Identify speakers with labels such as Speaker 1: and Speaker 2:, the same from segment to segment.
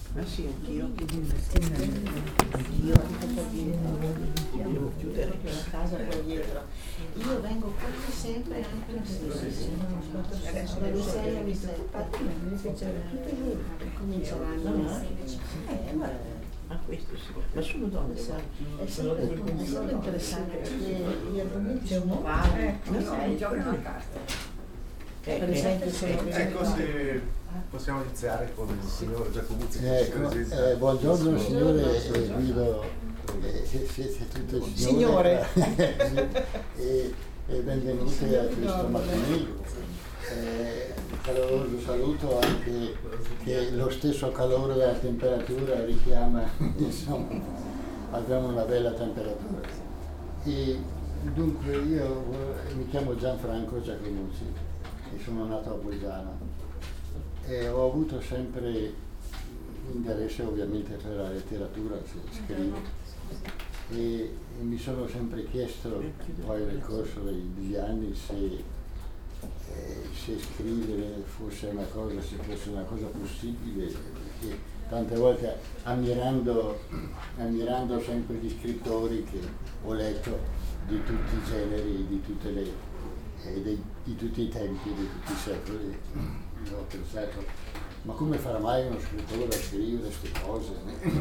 Speaker 1: Ma sì, anch'io. Devo chiudere
Speaker 2: la casa qua dietro. Io vengo quasi sempre anche la sera. Dalle 6 alle 7. Cominceranno alle 16.
Speaker 1: questo sì. Ma sono donne,
Speaker 2: È sempre interessante perché gli argomenti sono vari.
Speaker 3: Giocano le carte.
Speaker 2: Per esempio
Speaker 4: Ecco se possiamo iniziare con il signor Giacomuzzi.
Speaker 5: Buongiorno signore Guido, siete tutte
Speaker 2: signore.
Speaker 5: e benvenute a questo mattinino. Caloroso saluto anche che lo stesso calore della temperatura richiama, insomma, abbiamo una bella temperatura. E dunque io mi chiamo Gianfranco Giacomuzzi e sono nato a Bolzano e ho avuto sempre interesse ovviamente per la letteratura, scrivo, e mi sono sempre chiesto poi nel corso degli anni se scrivere fosse una cosa possibile, perché tante volte ammirando sempre gli scrittori che ho letto di tutti i generi, di tutti i tempi, di tutti i secoli, ho pensato, ma come farà mai uno scrittore a scrivere queste cose?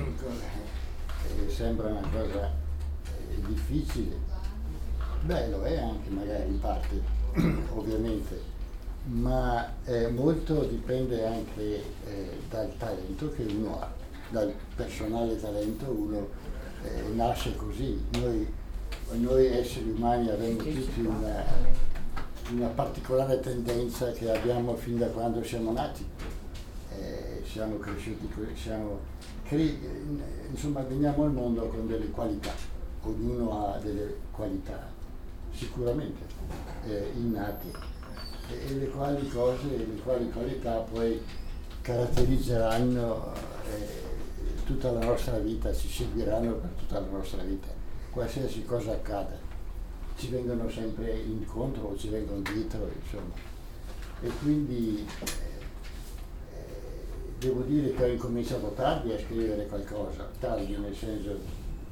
Speaker 5: Sembra una cosa difficile. Beh, lo è anche magari in parte, ovviamente, ma molto dipende anche dal talento che uno ha, dal personale talento. Uno nasce così. Noi esseri umani abbiamo tutti una particolare tendenza che abbiamo fin da quando siamo nati. Siamo cresciuti, insomma veniamo al mondo con delle qualità, ognuno ha delle qualità sicuramente innate, e le quali qualità poi caratterizzeranno tutta la nostra vita, ci seguiranno per tutta la nostra vita, qualsiasi cosa accada, ci vengono sempre incontro o ci vengono dietro, insomma. E quindi devo dire che ho incominciato tardi a scrivere qualcosa, tardi nel senso,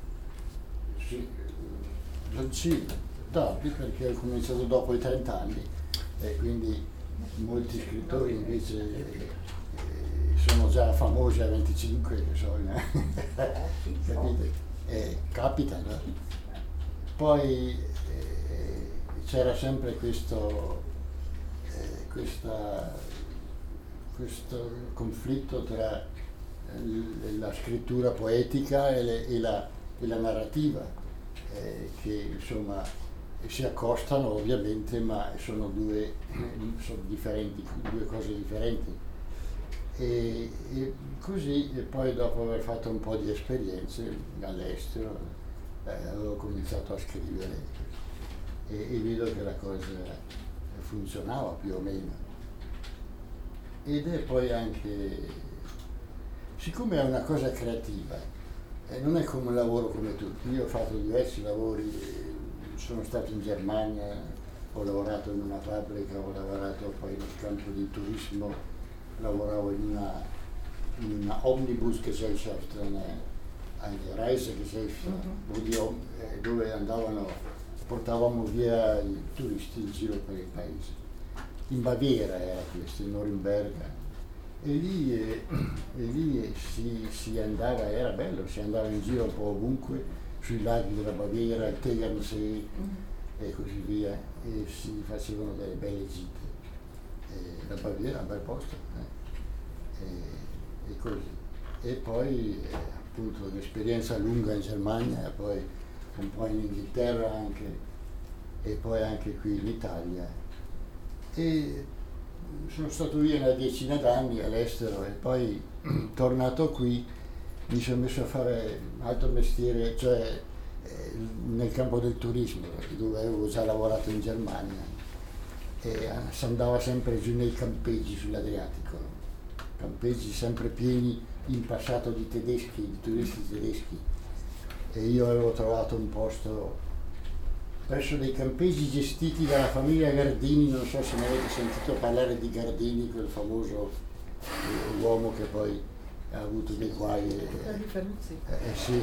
Speaker 5: sì, tardi perché ho cominciato dopo i 30 anni e quindi molti scrittori invece sono già famosi a 25, che so, capite? Capita, no? Poi c'era sempre questo conflitto tra la scrittura poetica e la narrativa, che insomma si accostano ovviamente, ma sono due cose differenti. E così, e poi dopo aver fatto un po' di esperienze all'estero, avevo cominciato a scrivere e vedo che la cosa funzionava più o meno. Ed è poi anche, siccome è una cosa creativa, non è come un lavoro come tutti. Io ho fatto diversi lavori, sono stato in Germania, ho lavorato in una fabbrica, ho lavorato poi nel campo di turismo, lavoravo in una Omnibusgesellschaft, una Reisegesellschaft, dove portavamo via i turisti in giro per il paese. In Baviera era questo, in Norimberga, e lì si andava, era bello, si andava in giro un po' ovunque, sui laghi della Baviera, il Tegernsee e così via, e si facevano delle belle gite. La Baviera è un bel posto, e così. E poi appunto un'esperienza lunga in Germania, poi un po' in Inghilterra anche, e poi anche qui in Italia. E sono stato via una decina d'anni all'estero e poi tornato qui mi sono messo a fare un altro mestiere, cioè nel campo del turismo, dove avevo già lavorato in Germania, e si andava sempre giù nei campeggi sull'Adriatico, campeggi sempre pieni in passato di tedeschi, di turisti tedeschi, e io avevo trovato un posto presso dei campeggi gestiti dalla famiglia Gardini. Non so se ne avete sentito parlare di Gardini, quel famoso uomo che poi ha avuto dei guai, sì,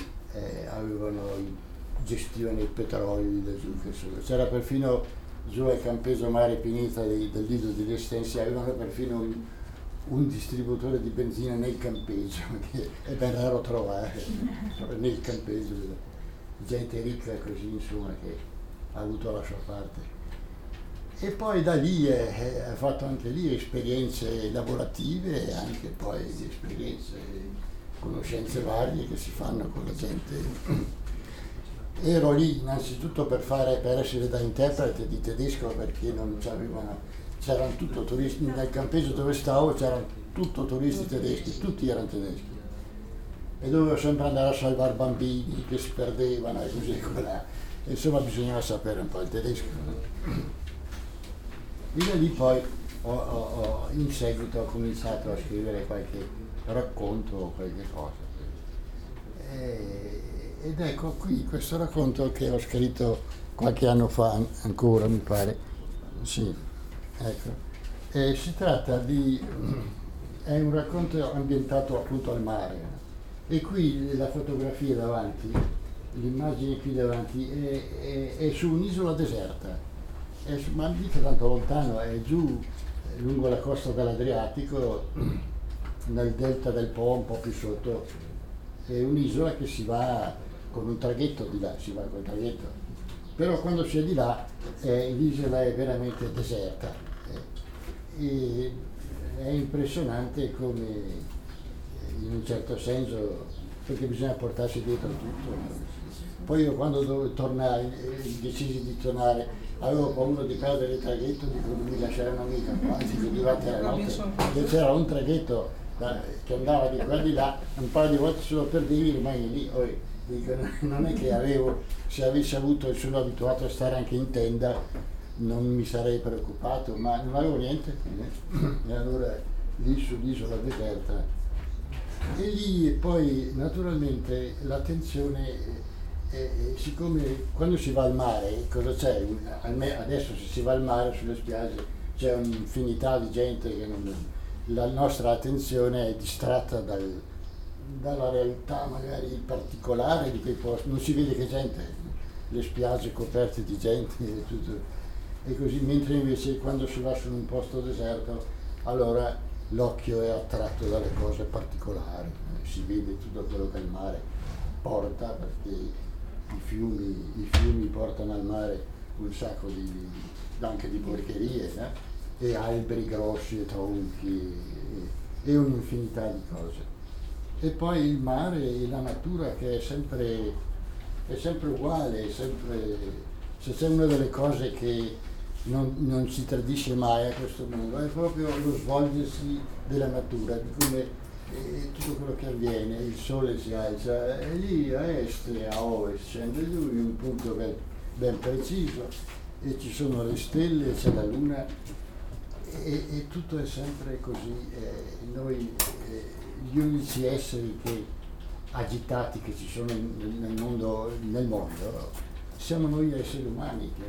Speaker 5: gestivano il petrolio da giù, c'era perfino giù al campeggio Mare Pineta del Lido di Restensi, avevano perfino un distributore di benzina nel campeggio, che è ben raro trovare nel campeggio, gente ricca così, insomma, che ha avuto la sua parte. E poi da lì ha fatto anche lì esperienze lavorative e anche poi esperienze, conoscenze varie che si fanno con la gente. Ero lì innanzitutto per essere da interprete di tedesco, perché non c'erano tutto turisti, nel campeggio dove stavo c'erano tutto turisti tedeschi, tutti erano tedeschi. E dovevo sempre andare a salvare bambini che si perdevano e così là. Insomma, bisognava sapere un po' il tedesco. E da lì poi in seguito ho cominciato a scrivere qualche racconto o qualche cosa. Ed ecco qui questo racconto che ho scritto qualche anno fa ancora, mi pare. Sì, ecco. Si tratta è un racconto ambientato appunto al mare. E qui la fotografia davanti, l'immagine qui davanti è su un'isola deserta. Ma mica tanto lontano, è giù lungo la costa dell'Adriatico, nel delta del Po, un po' più sotto. È un'isola che si va con un traghetto di là, si va col traghetto. Però quando si è di là, l'isola è veramente deserta. E è impressionante come, in un certo senso, perché bisogna portarsi dietro tutto. Poi io quando dovevo tornare, decisi di tornare, avevo paura di perdere il traghetto, dico non mi lasceranno mica qua, dico durante la notte, e c'era un traghetto che andava di qua di là, un paio di volte se lo perdevi rimani lì. Dico, non è che se avessi avuto, sono abituato a stare anche in tenda, non mi sarei preoccupato, ma non avevo niente. E allora lì sull'isola deserta. E lì poi naturalmente l'attenzione, siccome quando si va al mare, cosa c'è? Adesso se si va al mare sulle spiagge c'è un'infinità di gente che la nostra attenzione è distratta dalla realtà magari particolare di quei posti, non si vede che gente, le spiagge coperte di gente e tutto, e così, mentre invece quando si va su un posto deserto allora l'occhio è attratto dalle cose particolari, si vede tutto quello che il mare porta, perché i fiumi portano al mare un sacco anche di porcherie, e alberi grossi e tronchi e un'infinità di cose. E poi il mare e la natura che è sempre uguale, se c'è una delle cose che non si tradisce mai a questo mondo è proprio lo svolgersi della natura, di come tutto quello che avviene, il sole si alza e lì a est e a ovest scende giù in un punto ben preciso e ci sono le stelle, c'è la luna e tutto è sempre così. Noi gli unici esseri agitati che ci sono nel mondo siamo noi esseri umani che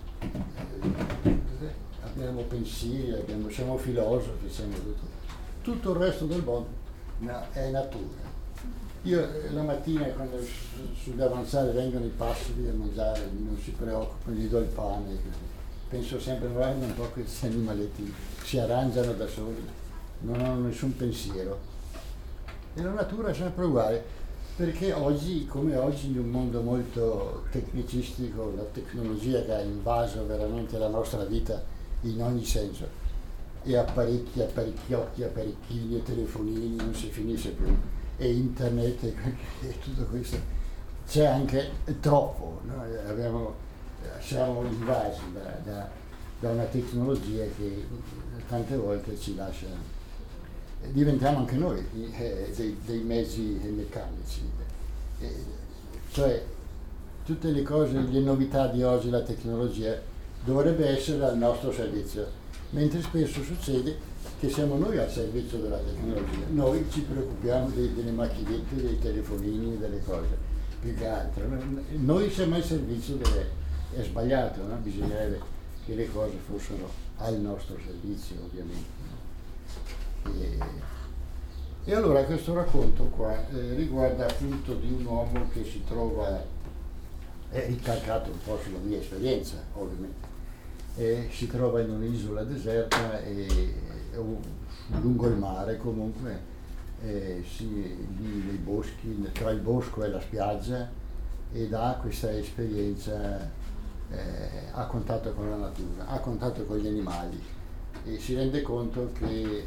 Speaker 5: abbiamo pensieri, siamo filosofi, siamo tutto il resto del mondo è natura. Io la mattina quando sul avanzare vengono i passeri a mangiare, non si preoccupano, gli do il pane, penso sempre guarda un po' questi animaletti si arrangiano da soli, non hanno nessun pensiero. E la natura è sempre uguale, perché oggi, come oggi, in un mondo molto tecnicistico, la tecnologia che ha invaso veramente la nostra vita in ogni senso, e apparecchi, apparecchiotti, apparecchini, telefonini, non si finisce più, e internet e tutto questo, c'è anche troppo, no? Siamo invasi da una tecnologia che tante volte ci lascia, diventiamo anche noi dei mezzi meccanici, cioè tutte le cose, le novità di oggi, la tecnologia dovrebbe essere al nostro servizio, mentre spesso succede che siamo noi al servizio della tecnologia, noi ci preoccupiamo delle macchinette, dei telefonini, delle cose, più che altro, noi siamo al servizio è sbagliato, no? Bisognerebbe che le cose fossero al nostro servizio ovviamente. E allora questo racconto qua riguarda appunto di un uomo che si trova, è ricalcato un po' sulla mia esperienza ovviamente, si trova in un'isola deserta o lungo il mare comunque, lì nei boschi, tra il bosco e la spiaggia, ed ha questa esperienza a contatto con la natura, a contatto con gli animali, e si rende conto che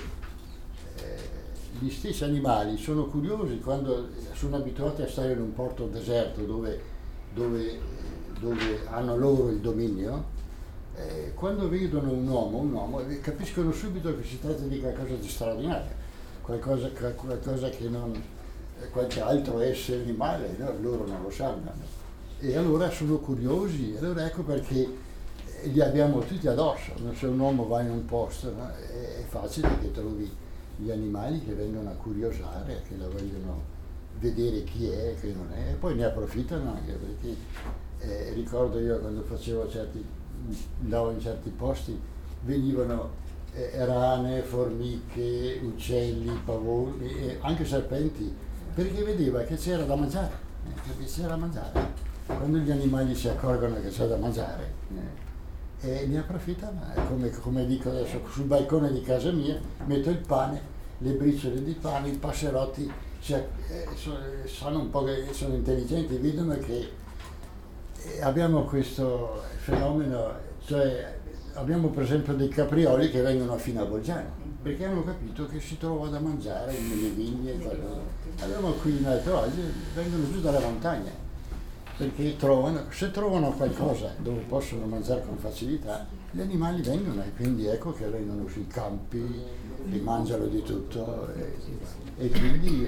Speaker 5: gli stessi animali sono curiosi quando sono abituati a stare in un porto deserto dove hanno loro il dominio. Quando vedono un uomo capiscono subito che si tratta di qualcosa di straordinario, qualcosa che non qualche altro essere animale, no? Loro non lo sanno, e allora sono curiosi. Allora ecco perché li abbiamo tutti addosso, no? Se un uomo va in un posto, no? È facile che trovi gli animali che vengono a curiosare, che la vogliono vedere chi è e chi non è, e poi ne approfittano anche, perché ricordo io quando andavo in certi posti, venivano rane, formiche, uccelli, pavoni e anche serpenti, perché vedeva che c'era da mangiare, Quando gli animali si accorgono che c'è da mangiare, e ne approfittano, come dico adesso, sul balcone di casa mia metto il pane, le briciole di pane, i passerotti sanno un po' che sono intelligenti, vedono che abbiamo questo fenomeno, cioè abbiamo per esempio dei caprioli che vengono fino a Bolgiano, perché hanno capito che si trova da mangiare nelle vigne, abbiamo qui in Alto Adige, vengono giù dalla montagna, perché se trovano qualcosa dove possono mangiare con facilità, gli animali vengono, e quindi ecco che vengono sui campi e mangiano di tutto, e quindi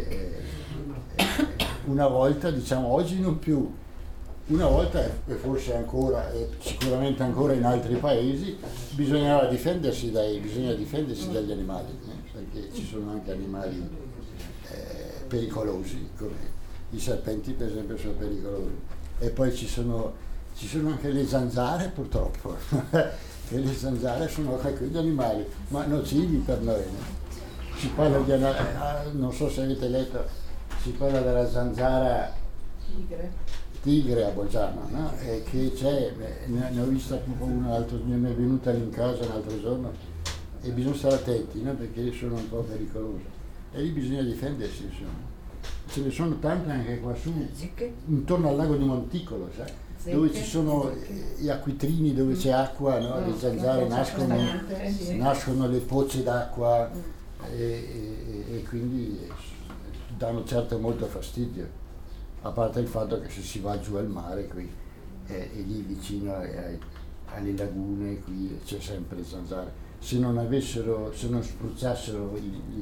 Speaker 5: una volta, diciamo oggi non più, una volta, e forse ancora, e sicuramente ancora in altri paesi, bisogna difendersi dagli animali, perché ci sono anche animali pericolosi, come i serpenti per esempio sono pericolosi. E poi ci sono anche le zanzare, purtroppo, e le zanzare sono quegli animali, ma nocivi per noi. Si parla non so se avete letto, si parla della zanzara tigre a Bolgiano, no? E che ne ho vista una l'altro giorno, mi è venuta in casa l'altro giorno, e bisogna stare attenti, no? Perché sono un po' pericolose, e lì bisogna difendersi, insomma. Ce ne sono tante anche qua su, intorno al lago di Monticolo, sai? Dove ci sono gli acquitrini, dove c'è acqua, no? Le zanzare nascono le pozze d'acqua, e quindi danno certo molto fastidio, a parte il fatto che se si va giù al mare qui, e lì vicino alle lagune qui c'è sempre le zanzare. Se non spruzzassero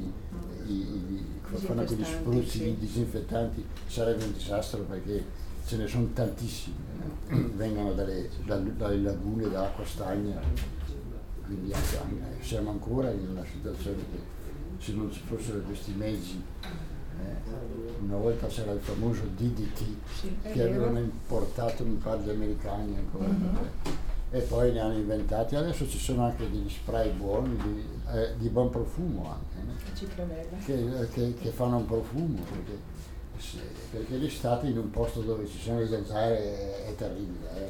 Speaker 5: fanno quegli spruzzi, i disinfettanti, sarebbe un disastro, perché ce ne sono tantissimi, vengono dalle lagune d'acqua stagna, quindi siamo ancora in una situazione che, se non ci fossero questi mezzi, una volta c'era il famoso DDT, che avevano importato, mi pare, gli americani ancora, e poi ne hanno inventati. Adesso ci sono anche degli spray buoni, di buon profumo anche, che fanno un profumo, perché l'estate in un posto dove ci sono le zanzare è terribile.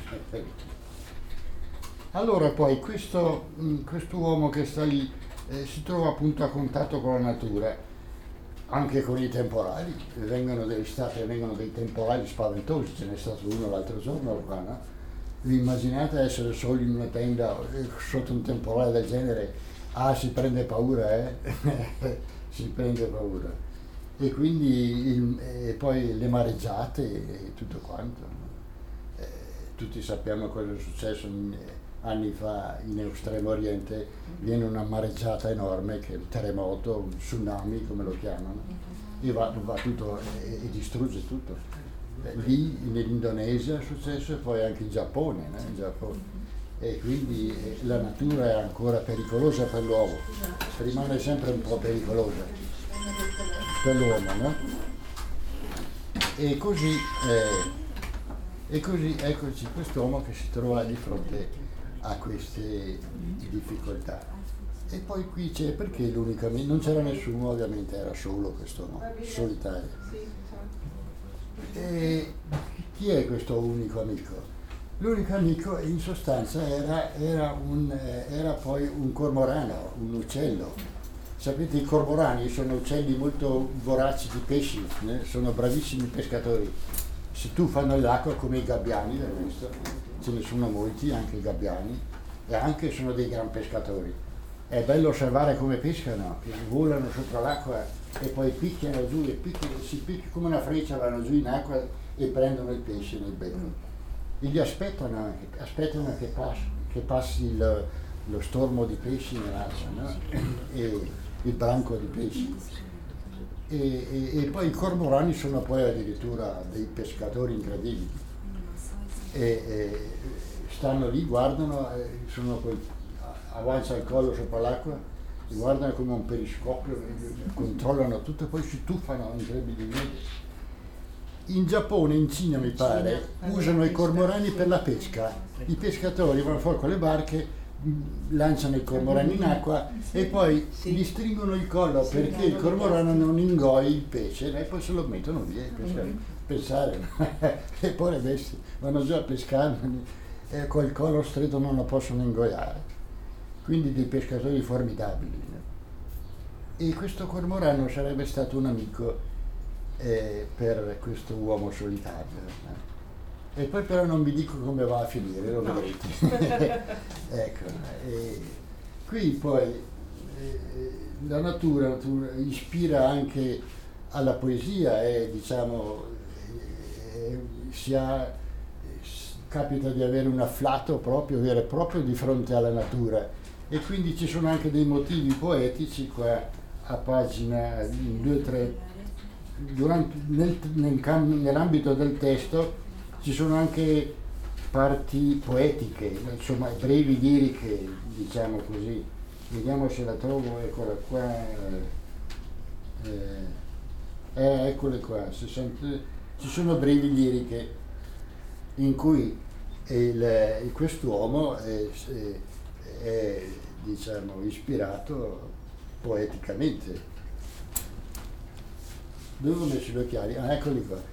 Speaker 5: Allora poi questo uomo che sta lì si trova appunto a contatto con la natura, anche con i temporali. Vengono dell'estate, vengono dei temporali spaventosi, ce n'è stato uno l'altro giorno qua, no? Vi immaginate essere soli in una tenda sotto un temporale del genere? Si prende paura, si prende paura. E quindi poi le mareggiate e tutto quanto. Tutti sappiamo cosa è successo anni fa in Estremo Oriente, viene una mareggiata enorme, che è un terremoto, un tsunami come lo chiamano, e va tutto e distrugge tutto. Lì nell'Indonesia è successo, e poi anche in Giappone, e quindi la natura è ancora pericolosa per l'uomo, rimane sempre un po' pericolosa per l'uomo, no? E così eccoci quest'uomo che si trova di fronte a queste difficoltà, E poi qui c'è, perché l'unico amico, non c'era nessuno ovviamente, era solo questo, no? Solitario. E chi è questo unico amico? L'unico amico in sostanza era poi un cormorano, un uccello. Sapete, i cormorani sono uccelli molto voraci di pesci, sono bravissimi pescatori. Si tuffano nell'acqua come i gabbiani, del resto, ce ne sono molti, anche i gabbiani, e anche sono dei gran pescatori. È bello osservare come pescano, che volano sopra l'acqua e poi picchiano giù, si picchiano come una freccia, vanno giù in acqua e prendono il pesce nel becco. E li aspettano che passi lo stormo di pesci nell'acqua, no? E il branco di pesci. E poi i cormorani sono poi addirittura dei pescatori incredibili. Stanno lì, guardano, avanza il collo sopra l'acqua, guardano come un periscopio, controllano tutto e poi si tuffano incredibilmente. In Giappone, in Cina mi pare, usano i cormorani per la pesca. I pescatori vanno fuori con le barche, lanciano i cormorani in acqua e poi gli stringono il collo perché il cormorano non ingoi il pesce e poi se lo mettono via. Pensare, e poi le bestie vanno giù a pescare e col collo stretto non lo possono ingoiare. Quindi dei pescatori formidabili. E questo cormorano sarebbe stato un amico per questo uomo solitario. E poi però non vi dico come va a finire, lo vedrete. Ecco, qui poi la natura ispira anche alla poesia, capita di avere un afflato proprio, vero e proprio di fronte alla natura. E quindi ci sono anche dei motivi poetici qua a pagina 2-3. Nell'ambito del testo ci sono anche parti poetiche, insomma brevi liriche, diciamo così. Vediamo se la trovo, eccola qua. Eccole qua. Ci sono brevi liriche in cui quest'uomo è diciamo ispirato poeticamente. Dove ho messo gli occhiali? Ah, eccoli qua.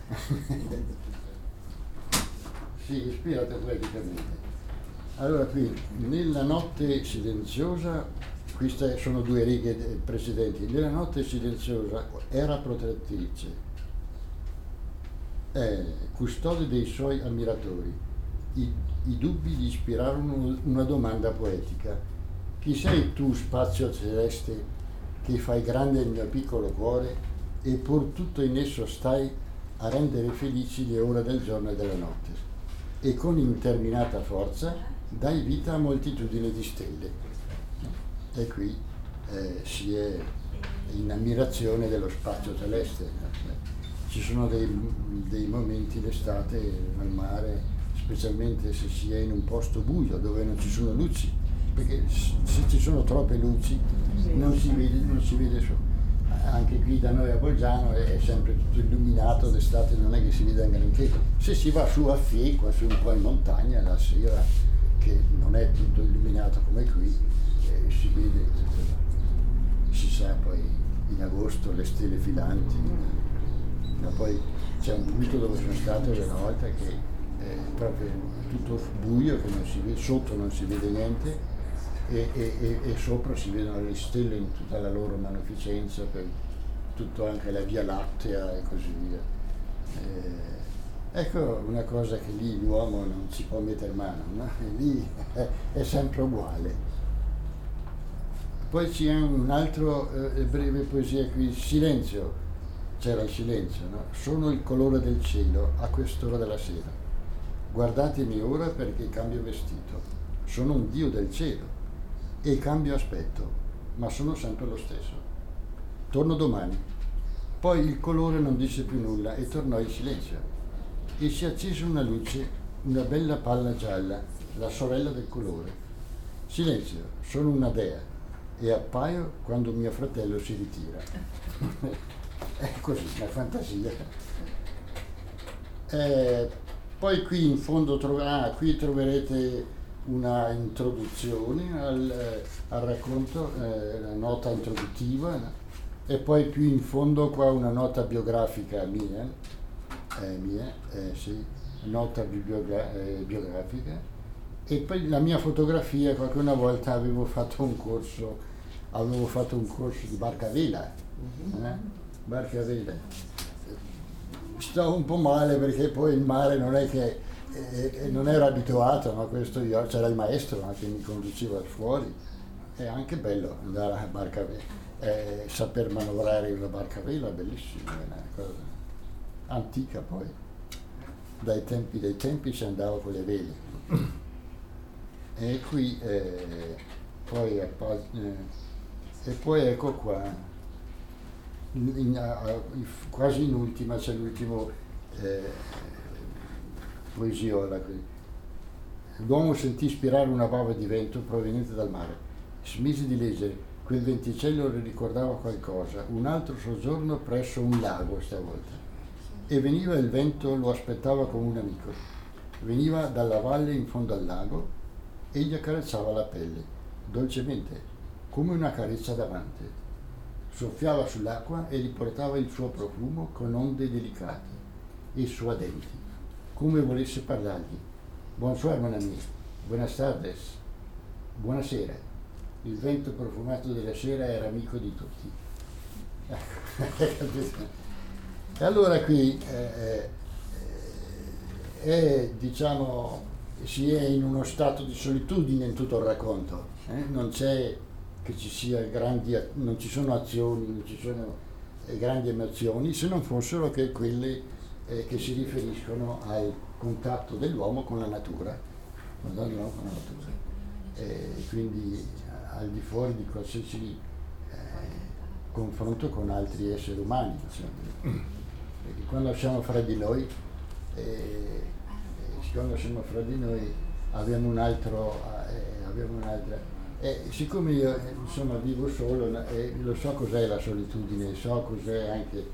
Speaker 5: Sì, ispirato poeticamente. Allora qui, nella notte silenziosa, queste sono 2 righe precedenti, nella notte silenziosa era protettrice, custode dei suoi ammiratori. I dubbi gli ispirarono una domanda poetica. Chi sei tu, spazio celeste, che fai grande il mio piccolo cuore e pur tutto in esso stai a rendere felici le ore del giorno e della notte, e con interminata forza dai vita a moltitudine di stelle. E qui si è in ammirazione dello spazio celeste. Ci sono dei momenti d'estate al mare, specialmente se si è in un posto buio dove non ci sono luci, perché se ci sono troppe luci non si vede su. Anche qui da noi a Bolgiano è sempre tutto illuminato, d'estate non è che si vede granché. Se si va su a Fiecua, su un po' in montagna, la sera, che non è tutto illuminato come qui, si vede, si sa poi in agosto le stelle filanti, ma poi c'è un punto dove sono stato una volta che è proprio tutto buio, che non si vede, sotto non si vede niente, e sopra si vedono le stelle in tutta la loro magnificenza, per tutto anche la Via Lattea e così via. Ecco una cosa che lì l'uomo non ci può mettere mano, no? Lì è sempre uguale. Poi c'è un altro breve poesia qui, Silenzio, c'era il silenzio, no? Sono il colore del cielo a quest'ora della sera. Guardatemi ora perché cambio vestito. Sono un dio del cielo e cambio aspetto, ma sono sempre lo stesso. Torno domani. Poi il colore non disse più nulla e tornò il silenzio. E si accese una luce, una bella palla gialla, la sorella del colore. Silenzio, sono una dea e appaio quando mio fratello si ritira. È così, una fantasia. Poi qui in fondo qui troverete una introduzione al racconto, la nota introduttiva, e poi più in fondo qua una nota biografica mia, sì, nota biografica, e poi la mia fotografia. Qualche volta avevo fatto un corso di barca a vela, barca a vela. Stavo un po' male perché poi il mare non è che non ero abituato, ma questo c'era il maestro che mi conduceva fuori. È anche bello andare a barca a vela, saper manovrare una barca a vela, bellissimo, è una cosa antica. Poi dai tempi si andava con le vele. E qui poi ecco qua, quasi in ultima c'è l'ultimo poesiola qui. L'uomo sentì spirare una bava di vento proveniente dal mare. Smise di leggere. Quel venticello le ricordava qualcosa. Un altro soggiorno presso un lago stavolta. E veniva il vento, lo aspettava come un amico. Veniva dalla valle in fondo al lago e gli accarezzava la pelle, dolcemente, come una carezza d'amante. Soffiava sull'acqua e gli portava il suo profumo con onde delicate e suadenti, come volesse parlargli. Bonsoir mon ami, buenas tardes, buonasera. Il vento profumato della sera era amico di tutti. E allora qui diciamo, si è in uno stato di solitudine in tutto il racconto, non c'è che ci sia non ci sono azioni, non ci sono grandi emozioni, se non fossero che quelle che si riferiscono al contatto dell'uomo con la natura, quindi al di fuori di qualsiasi confronto con altri esseri umani. Perché quando siamo fra di noi, abbiamo un'altra. Siccome io vivo solo, lo so cos'è la solitudine, so cos'è anche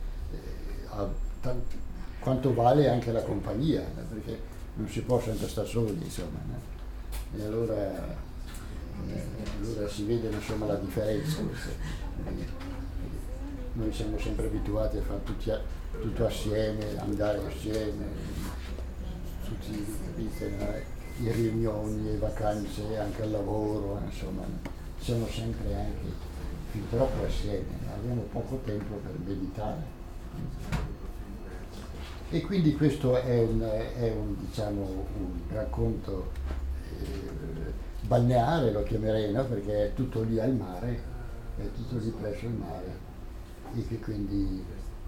Speaker 5: quanto vale anche la compagnia, perché non si può sempre stare soli, insomma. E allora si vede la differenza. Noi siamo sempre abituati a fare tutto assieme, andare assieme, tutti, capite, le riunioni, le vacanze, anche al lavoro, insomma, siamo sempre anche fin troppo assieme, abbiamo poco tempo per meditare. E quindi questo è un racconto balneare, lo chiamerei, no? Perché è tutto lì al mare, è tutto lì presso il mare, e che quindi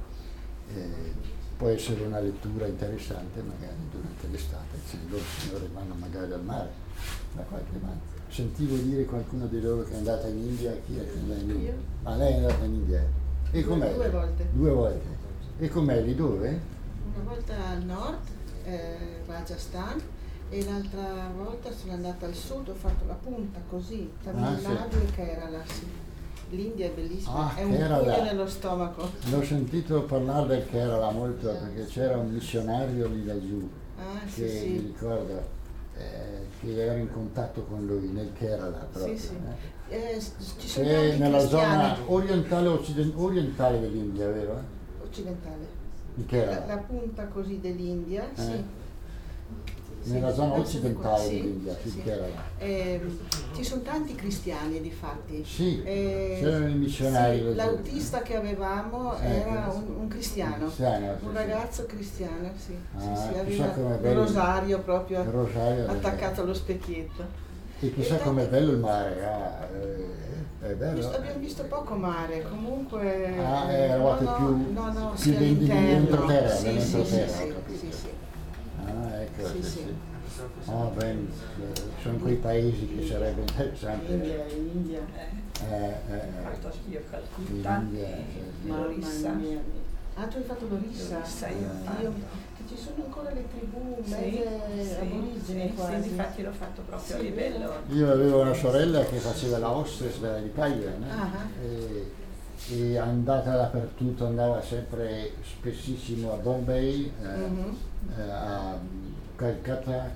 Speaker 5: può essere una lettura interessante magari durante l'estate, se i loro signori vanno magari al mare da qualche parte. Sentivo dire qualcuno di loro che è andata in India. Chi è che è andata in India? Ah, lei è andata in India. E com'è?
Speaker 2: 2 volte.
Speaker 5: 2 volte. E com'è lì dove?
Speaker 2: Una volta al nord, Rajasthan, e l'altra volta sono andata al sud, ho fatto la punta così, Tamil Nadu e Kerala, sì. L'India è bellissima, è un pugno nello stomaco.
Speaker 5: L'ho sentito parlare del Kerala molto, perché c'era un missionario lì laggiù che mi ricorda che era in contatto con lui nel Kerala proprio.
Speaker 2: Sì. Ci sono tanti
Speaker 5: nella
Speaker 2: cristiani.
Speaker 5: Zona orientale dell'India, vero?
Speaker 2: Occidentale.
Speaker 5: Il Kerala.
Speaker 2: La punta così dell'India, sì.
Speaker 5: Nella zona occidentale
Speaker 2: sì,
Speaker 5: dell'India, il Kerala.
Speaker 2: Ci sono tanti cristiani, difatti.
Speaker 5: Sì, c'erano i missionari.
Speaker 2: Sì, l'autista che avevamo era un cristiano, un ragazzo cristiano, sì. Aveva il rosario proprio attaccato allo specchietto.
Speaker 5: E chissà com'è bello il mare, è bello.
Speaker 2: Abbiamo visto poco mare, comunque.
Speaker 5: Eravate più dentro terra,
Speaker 2: Sì.
Speaker 5: Ah, ecco, sì. Ben, sono quei paesi che sarebbe interessante.
Speaker 2: In India.
Speaker 3: Fatto anch'io Calcutta, Lorissa.
Speaker 2: Ah, tu hai fatto Lorissa? Che ci sono ancora le tribù mezze aborigene quasi.
Speaker 3: Sì, infatti l'ho fatto proprio a livello.
Speaker 5: Io avevo una sorella che faceva la hostess dell'Italia, è andata dappertutto, andava sempre spessissimo a Bombay, a Calcutta,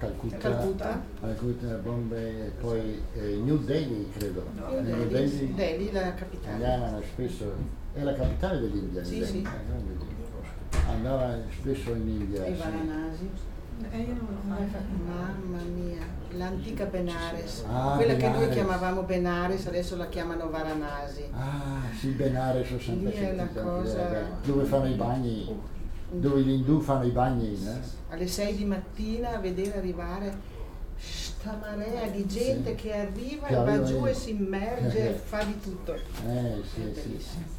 Speaker 5: Bombay e poi New Delhi credo.
Speaker 2: New Delhi, la capitale.
Speaker 5: Andavano spesso, è la capitale dell'India.
Speaker 2: Sì, sì.
Speaker 5: Andava spesso in India.
Speaker 2: E Varanasi.
Speaker 3: Io non l'ho mai fatto.
Speaker 2: Mamma mia, l'antica Benares.
Speaker 5: Ah,
Speaker 2: Quella
Speaker 5: Benares.
Speaker 2: che noi chiamavamo Benares, adesso la chiamano Varanasi.
Speaker 5: Ah, sì, Benares ho sempre
Speaker 2: Lì è la
Speaker 5: sentito
Speaker 2: cosa-
Speaker 5: dire, dove fanno i bagni, dove gli indù fanno i bagni,
Speaker 2: Alle 6 di mattina a vedere arrivare sta marea di gente che arriva
Speaker 5: Che
Speaker 2: e va
Speaker 5: arriva
Speaker 2: giù
Speaker 5: lì.
Speaker 2: e si immerge e fa di tutto.
Speaker 5: Sì,
Speaker 2: È
Speaker 5: sì.
Speaker 2: bellissimo.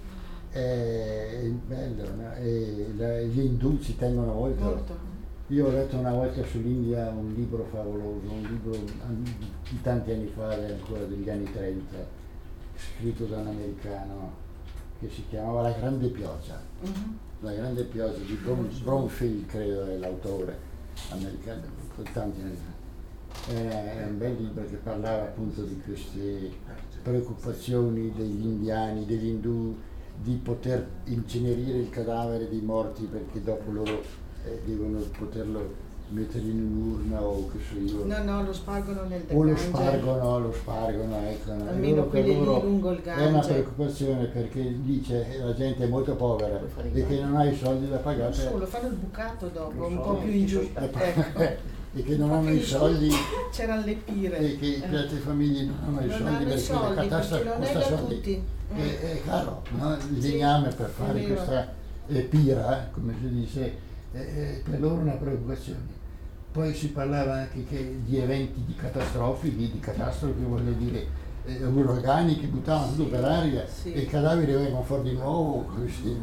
Speaker 5: È bello, no? Gli indù ci tengono molto.
Speaker 2: Molto.
Speaker 5: Io ho letto una volta sull'India un libro favoloso, un libro di tanti anni fa, ancora degli anni 30, scritto da un americano che si chiamava La Grande Pioggia. La Grande Pioggia di Bromfield, credo è l'autore americano, tanti anni fa. È un bel libro che parlava appunto di queste preoccupazioni degli indiani, degli indù, di poter incenerire il cadavere dei morti perché dopo loro devono poterlo mettere in un'urna o che so io.
Speaker 2: No, lo spargono nel
Speaker 5: O lo
Speaker 2: Gange.
Speaker 5: spargono, ecco.
Speaker 2: Almeno
Speaker 5: Per
Speaker 2: quelli lì
Speaker 5: loro
Speaker 2: lungo il
Speaker 5: è una
Speaker 2: Gange.
Speaker 5: preoccupazione perché dice la gente è molto povera
Speaker 1: Puoi fare i
Speaker 5: e che
Speaker 1: bagni.
Speaker 5: non ha i soldi da
Speaker 2: Non
Speaker 5: pagare
Speaker 2: solo, fanno il bucato dopo,
Speaker 4: Lo
Speaker 2: un
Speaker 4: so,
Speaker 2: po' più in giù. Ecco.
Speaker 5: e che non hanno i soldi
Speaker 2: C'erano le pire.
Speaker 5: e che le altre famiglie non hanno i
Speaker 2: Non
Speaker 5: soldi
Speaker 2: hanno i
Speaker 5: perché
Speaker 2: soldi,
Speaker 5: la catasta
Speaker 2: perché non è
Speaker 5: costa
Speaker 2: da
Speaker 5: soldi.
Speaker 2: tutti.
Speaker 5: È caro, no? Il
Speaker 2: Sì,
Speaker 5: legname per
Speaker 2: è
Speaker 5: fare
Speaker 2: vero.
Speaker 5: questa pira, come si dice, è per loro una preoccupazione. Poi si parlava anche di eventi di catastrofi, di catastrofi voglio dire, uragani che buttavano tutto per aria
Speaker 2: Sì.
Speaker 5: e i cadaveri vengono fuori di nuovo, così,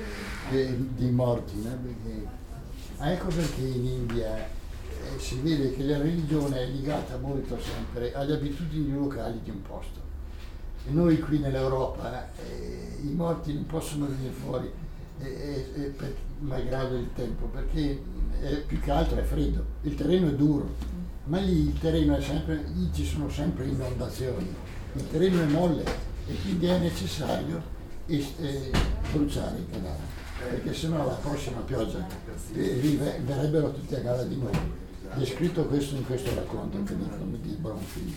Speaker 5: di morti. No? Ecco perché in India si vede che la religione è legata molto sempre alle abitudini locali di un posto. E noi qui nell'Europa i morti non possono venire fuori, malgrado il tempo, perché più che altro è freddo, il terreno è duro, ma lì il terreno è sempre, lì ci sono sempre inondazioni, il terreno è molle e quindi è necessario bruciare i cadaveri, perché sennò la prossima pioggia verrebbero tutti a galla di nuovo. È scritto questo in questo racconto che dicono di Bromfield.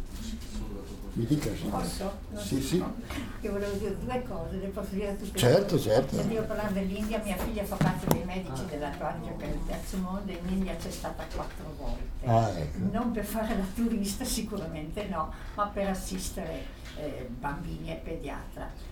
Speaker 5: Mi dica, signora.
Speaker 6: Posso?
Speaker 5: Sì, sì.
Speaker 6: Io volevo dire due cose, le posso dire tutte e
Speaker 5: Certo,
Speaker 6: due?
Speaker 5: certo.
Speaker 6: Sentivo parlare dell'India, mia figlia fa parte dei medici dell'Atlantico per il terzo mondo e in India c'è stata 4 volte.
Speaker 5: Ah, ecco.
Speaker 6: Non per fare la turista sicuramente no, ma per assistere bambini e pediatra.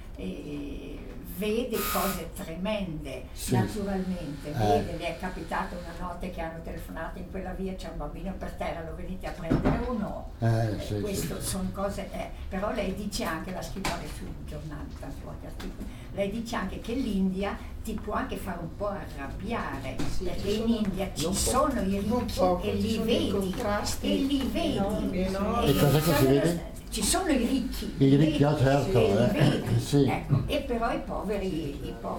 Speaker 6: E vede cose tremende,
Speaker 5: Sì.
Speaker 6: naturalmente, vede, le è capitato una notte che hanno telefonato in quella via, c'è un bambino per terra, lo venite a prendere o no?
Speaker 5: Sì,
Speaker 6: Questo
Speaker 5: sì.
Speaker 6: sono cose, però lei dice anche, la scrittore sui giornali, tanti volte articoli, lei dice anche che l'India ti può anche fare un po' arrabbiare,
Speaker 2: Sì,
Speaker 6: perché
Speaker 2: ci
Speaker 6: in
Speaker 2: sono-
Speaker 6: India ci
Speaker 1: non
Speaker 6: sono i
Speaker 2: non
Speaker 6: ricchi
Speaker 2: poco,
Speaker 6: e
Speaker 2: ci
Speaker 6: li
Speaker 2: sono dei
Speaker 6: vedi,
Speaker 2: contrasti
Speaker 6: e li vedi.
Speaker 2: enormi.
Speaker 5: E cos'è che si vede?
Speaker 6: Ci sono i ricchi,
Speaker 5: I ricchi, ah, certo,
Speaker 6: e li vedi,
Speaker 5: sì.
Speaker 6: ecco, e però i poveri,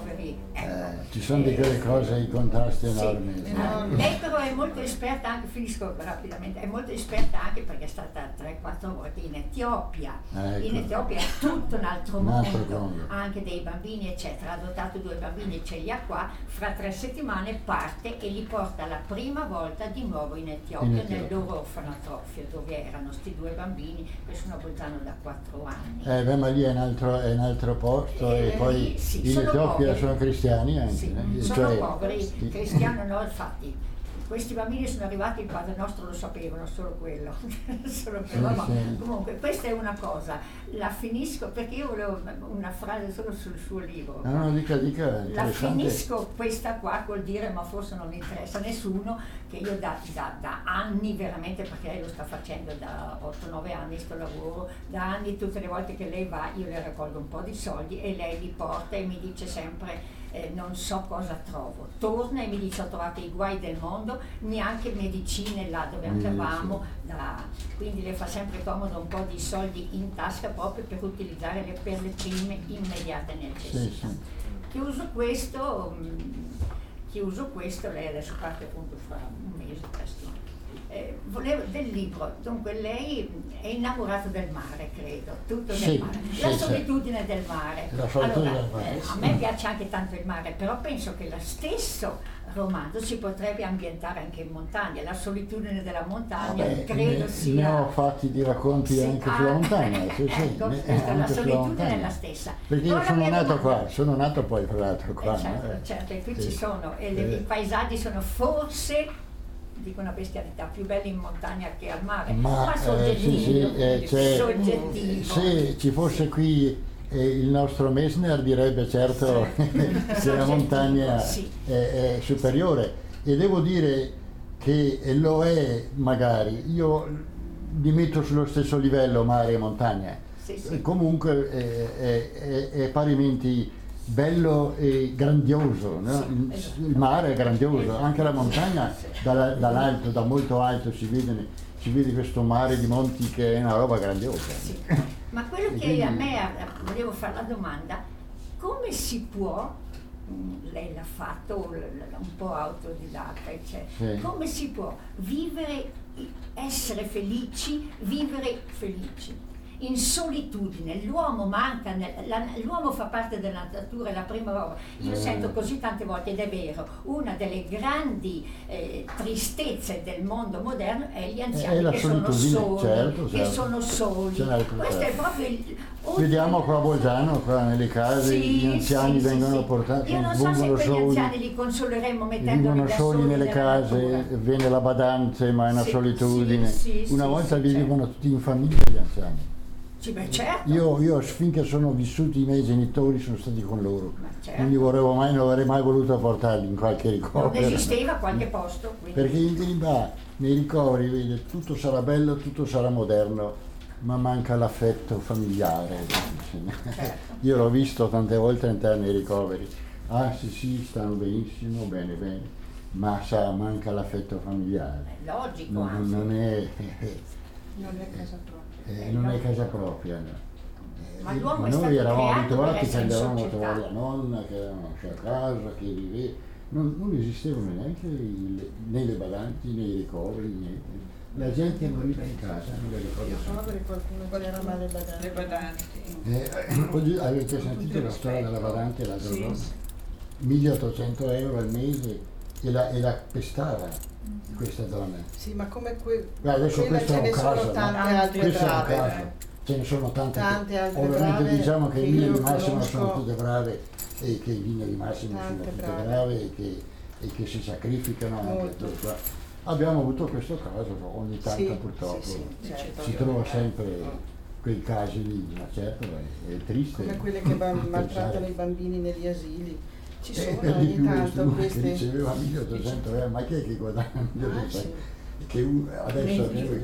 Speaker 6: ecco.
Speaker 5: Ci sono di quelle cose, i contrasti
Speaker 6: Sì.
Speaker 5: enormi.
Speaker 2: Enormi.
Speaker 6: Lei però è molto esperta anche, finisco rapidamente, è molto esperta anche perché è stata 3-4 volte in Etiopia.
Speaker 5: Ecco.
Speaker 6: In Etiopia è tutto un altro
Speaker 5: Un altro
Speaker 6: mondo,
Speaker 5: mondo.
Speaker 6: anche dei bambini eccetera, ha adottato 2 bambini, ce li ha qua, fra 3 settimane parte e li porta la prima volta di nuovo in Etiopia,
Speaker 5: In Etiopia.
Speaker 6: nel loro orfanotrofio dove erano sti 2 bambini che sono a Bolzano da 4 anni.
Speaker 5: Ma lì è un altro posto e poi
Speaker 6: sì,
Speaker 5: in
Speaker 6: sono
Speaker 5: Etiopia
Speaker 6: poveri.
Speaker 5: sono cristiani anche.
Speaker 6: Sì,
Speaker 5: né?
Speaker 6: sono
Speaker 5: Cioè,
Speaker 6: poveri,
Speaker 5: sì.
Speaker 6: cristiano no, infatti. Questi bambini sono arrivati, il Padre Nostro lo sapevano, solo quello. Solo quello.
Speaker 5: Sì,
Speaker 6: Ma
Speaker 5: sì.
Speaker 6: comunque, questa è una cosa, la finisco perché io volevo una frase solo sul suo libro.
Speaker 5: No, dica,
Speaker 6: La
Speaker 5: interessante.
Speaker 6: finisco questa qua col dire, ma forse non interessa a nessuno, che io da anni veramente, perché lei lo sta facendo da 8-9 anni sto lavoro, da anni tutte le volte che lei va io le raccolgo un po' di soldi e lei li porta e mi dice sempre non so cosa trovo. Torna e mi dice ho trovato i guai del mondo, neanche medicine là dove andavamo, quindi le fa sempre comodo un po' di soldi in tasca proprio per utilizzare per le prime immediate necessità.
Speaker 5: Sì.
Speaker 6: Chiuso questo, lei adesso parte appunto fra un mese presto. del libro, dunque lei è innamorata del mare, credo, tutto
Speaker 5: Sì,
Speaker 6: del mare,
Speaker 5: sì,
Speaker 6: la
Speaker 5: sì.
Speaker 6: solitudine del mare.
Speaker 5: La solitudine
Speaker 6: Allora,
Speaker 5: del mare,
Speaker 6: a
Speaker 5: sì.
Speaker 6: me piace anche tanto il mare, però penso che lo stesso romanzo si potrebbe ambientare anche in montagna, la solitudine della montagna,
Speaker 5: Vabbè,
Speaker 6: credo
Speaker 5: ne
Speaker 6: sia...
Speaker 5: ho fatti di racconti
Speaker 6: Sì,
Speaker 5: anche sulla montagna, sì, sì,
Speaker 6: ecco,
Speaker 5: ne-
Speaker 6: questa, la
Speaker 5: anche sulla
Speaker 6: solitudine
Speaker 5: montagna.
Speaker 6: è la stessa.
Speaker 5: Perché io
Speaker 6: Poi la
Speaker 5: sono
Speaker 6: mia
Speaker 5: nato
Speaker 6: domanda-
Speaker 5: qua, sono nato poi fra l'altro qua.
Speaker 6: certo,
Speaker 5: no?
Speaker 6: certo, e qui
Speaker 5: Sì.
Speaker 6: ci sono, e i paesaggi sono forse, dico una bestialità, più belli in montagna che al mare, ma
Speaker 5: Sì,
Speaker 6: soggettivo,
Speaker 5: c'è-
Speaker 6: soggettivo.
Speaker 5: se ci fosse qui il nostro Messner direbbe certo che la montagna
Speaker 6: Sì.
Speaker 5: è superiore, e devo dire che lo è magari, io li metto sullo stesso livello mare e montagna.
Speaker 6: Sì, sì.
Speaker 5: Comunque è parimenti bello e grandioso, no?
Speaker 6: Sì, esatto.
Speaker 5: Il mare è grandioso,
Speaker 6: Esatto.
Speaker 5: anche la montagna dall'alto, da molto alto si vede questo mare di monti che è una roba grandiosa.
Speaker 6: Sì. Ma quello
Speaker 5: E
Speaker 6: che
Speaker 5: quindi-
Speaker 6: a me, volevo fare la domanda, come si può, lei l'ha fatto un po' autodidatta, eccetera,
Speaker 5: Sì.
Speaker 6: come si può vivere, essere felici, vivere felici? In solitudine, l'uomo manca, l'uomo fa parte della natura, è la prima roba. Io sento così tante volte, ed è vero, una delle grandi tristezze del mondo moderno è gli anziani
Speaker 5: È la
Speaker 6: che sono
Speaker 5: solitudine,
Speaker 6: soli,
Speaker 5: certo,
Speaker 6: che
Speaker 5: certo.
Speaker 6: sono soli.
Speaker 5: Certo,
Speaker 6: Questo
Speaker 5: certo.
Speaker 6: è proprio il...
Speaker 5: Vediamo qua a Bolzano, qua nelle case,
Speaker 6: Sì,
Speaker 5: gli anziani
Speaker 6: sì,
Speaker 5: vengono
Speaker 6: sì.
Speaker 5: portati,
Speaker 6: Io non so se
Speaker 5: vivono
Speaker 6: quegli
Speaker 5: soli,
Speaker 6: anziani li consoleremo mettendoli
Speaker 5: vivono
Speaker 6: da
Speaker 5: soli nelle
Speaker 6: nella
Speaker 5: case,
Speaker 6: natura.
Speaker 5: viene la badante, ma è una
Speaker 6: Sì,
Speaker 5: solitudine.
Speaker 6: sì, sì,
Speaker 5: Una
Speaker 6: sì,
Speaker 5: volta
Speaker 6: sì,
Speaker 5: vivevano tutti in famiglia gli anziani.
Speaker 6: Sì, beh, certo.
Speaker 5: Io finché sono vissuti i miei genitori sono stati con loro,
Speaker 6: Ma certo.
Speaker 5: non non avrei mai voluto portarli in qualche
Speaker 6: Non
Speaker 5: ricovero.
Speaker 6: esisteva qualche posto, quindi...
Speaker 5: Perché in verità nei ricoveri vede, tutto sarà bello, tutto sarà moderno, ma manca l'affetto familiare.
Speaker 6: Certo.
Speaker 5: Io l'ho visto tante volte entrare nei ricoveri. Ah sì, stanno benissimo, bene, ma manca l'affetto familiare.
Speaker 6: È logico,
Speaker 5: Non,
Speaker 6: anzi.
Speaker 5: non è,
Speaker 2: Non è casa propria.
Speaker 5: non è casa propria. No.
Speaker 6: Ma l'uomo è stato
Speaker 5: Noi eravamo
Speaker 6: creato per
Speaker 5: abituati che
Speaker 6: essere in
Speaker 5: andavamo a
Speaker 6: società.
Speaker 5: trovare la nonna, che era a casa, che viveva. Non esistevano neanche né le badanti, né i ricoveri, niente. La gente moriva in casa, non la ricordo sempre.
Speaker 2: Poveri, qualcuno che era male
Speaker 3: Le
Speaker 2: badante.
Speaker 3: badanti.
Speaker 5: Oggi avete sentito la storia della badante l'altro giorno? 1.800 euro al mese e la pestava questa donna.
Speaker 2: Sì, ma come
Speaker 5: Adesso
Speaker 2: quella
Speaker 5: questo
Speaker 2: ce
Speaker 5: è
Speaker 2: ne
Speaker 5: un
Speaker 2: sono
Speaker 5: caso,
Speaker 2: tante
Speaker 5: no?
Speaker 2: altre
Speaker 5: Questo è un
Speaker 2: brave.
Speaker 5: caso. Ce ne sono tante
Speaker 2: Altre
Speaker 5: ovviamente
Speaker 2: brave
Speaker 5: diciamo che
Speaker 2: che
Speaker 5: in linea
Speaker 2: io
Speaker 5: di massimo sono
Speaker 2: conosco.
Speaker 5: tutte brave, e che in linea di massimo sono
Speaker 2: Tante
Speaker 5: tutte
Speaker 2: brave.
Speaker 5: brave e che si sacrificano anche
Speaker 2: Molto.
Speaker 5: per qua. Abbiamo avuto questo caso, ogni tanto
Speaker 2: Sì,
Speaker 5: purtroppo
Speaker 2: sì, sì, certo.
Speaker 5: si trova sempre quei casi lì, ma certo è triste.
Speaker 2: Come quelle che maltrattano
Speaker 5: pensare.
Speaker 2: i bambini negli asili. Ci sono
Speaker 5: Per di
Speaker 2: ogni
Speaker 5: più
Speaker 2: tanto
Speaker 5: nessuno che
Speaker 2: queste...
Speaker 5: riceveva 1.800 euro, ma chi è che guadagna 1.800
Speaker 2: sì.
Speaker 5: Che adesso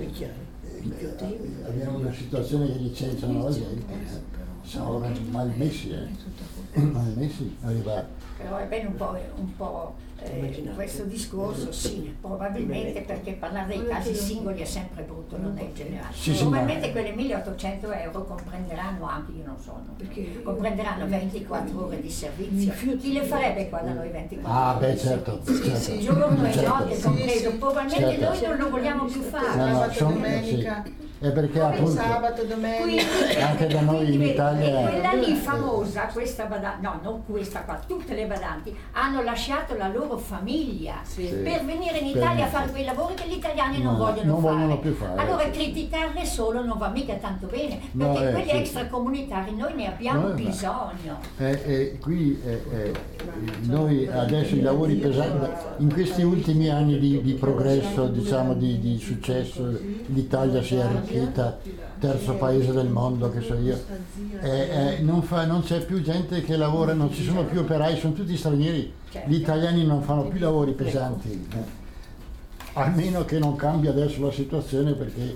Speaker 1: Bicchiere.
Speaker 5: abbiamo una situazione che licenziano la gente, sono malmessi, malmessi arrivati.
Speaker 6: Però è bene un po' questo discorso, sì, probabilmente perché parlare dei casi singoli è sempre brutto, non è generale.
Speaker 5: Sì, sì,
Speaker 6: Probabilmente
Speaker 5: ma-
Speaker 6: quelle 1.800 euro comprenderanno anche, io non so, comprenderanno 24 ore di servizio. Chi le farebbe qua da noi 24
Speaker 5: Ah,
Speaker 6: ore
Speaker 5: beh,
Speaker 6: di
Speaker 5: certo,
Speaker 6: servizio?
Speaker 5: certo.
Speaker 6: Giorno e
Speaker 5: Certo.
Speaker 6: notte compreso,
Speaker 2: Sì,
Speaker 6: probabilmente
Speaker 5: certo.
Speaker 6: noi non lo vogliamo più
Speaker 5: No,
Speaker 6: fare.
Speaker 5: no,
Speaker 2: Sabato,
Speaker 5: sono-
Speaker 2: domenica.
Speaker 5: sì. È perché
Speaker 6: Come
Speaker 5: appunto
Speaker 2: Sabato, domenica.
Speaker 6: Quindi,
Speaker 5: anche da noi in
Speaker 6: quindi, vedi,
Speaker 5: Italia-
Speaker 6: quella lì famosa, questa badante, no, non questa qua, tutte le badanti hanno lasciato la loro famiglia
Speaker 2: Sì.
Speaker 6: per venire in
Speaker 5: Per-
Speaker 6: Italia a fare quei lavori che gli italiani non
Speaker 5: No,
Speaker 6: vogliono
Speaker 5: non
Speaker 6: fare.
Speaker 5: vogliono più fare,
Speaker 6: Allora
Speaker 5: sì.
Speaker 6: criticarle solo non va mica tanto bene,
Speaker 5: No,
Speaker 6: perché quelli
Speaker 5: sì.
Speaker 6: extracomunitari noi ne abbiamo
Speaker 5: No,
Speaker 6: bisogno.
Speaker 5: qui noi adesso i lavori pesanti, in questi ultimi anni di progresso, diciamo di successo, l'Italia si è arricchita, terzo paese del mondo, che so io, non c'è più gente che lavora, non ci sono più operai, sono tutti stranieri, gli italiani non fanno più lavori pesanti. Almeno che non cambia adesso la situazione, perché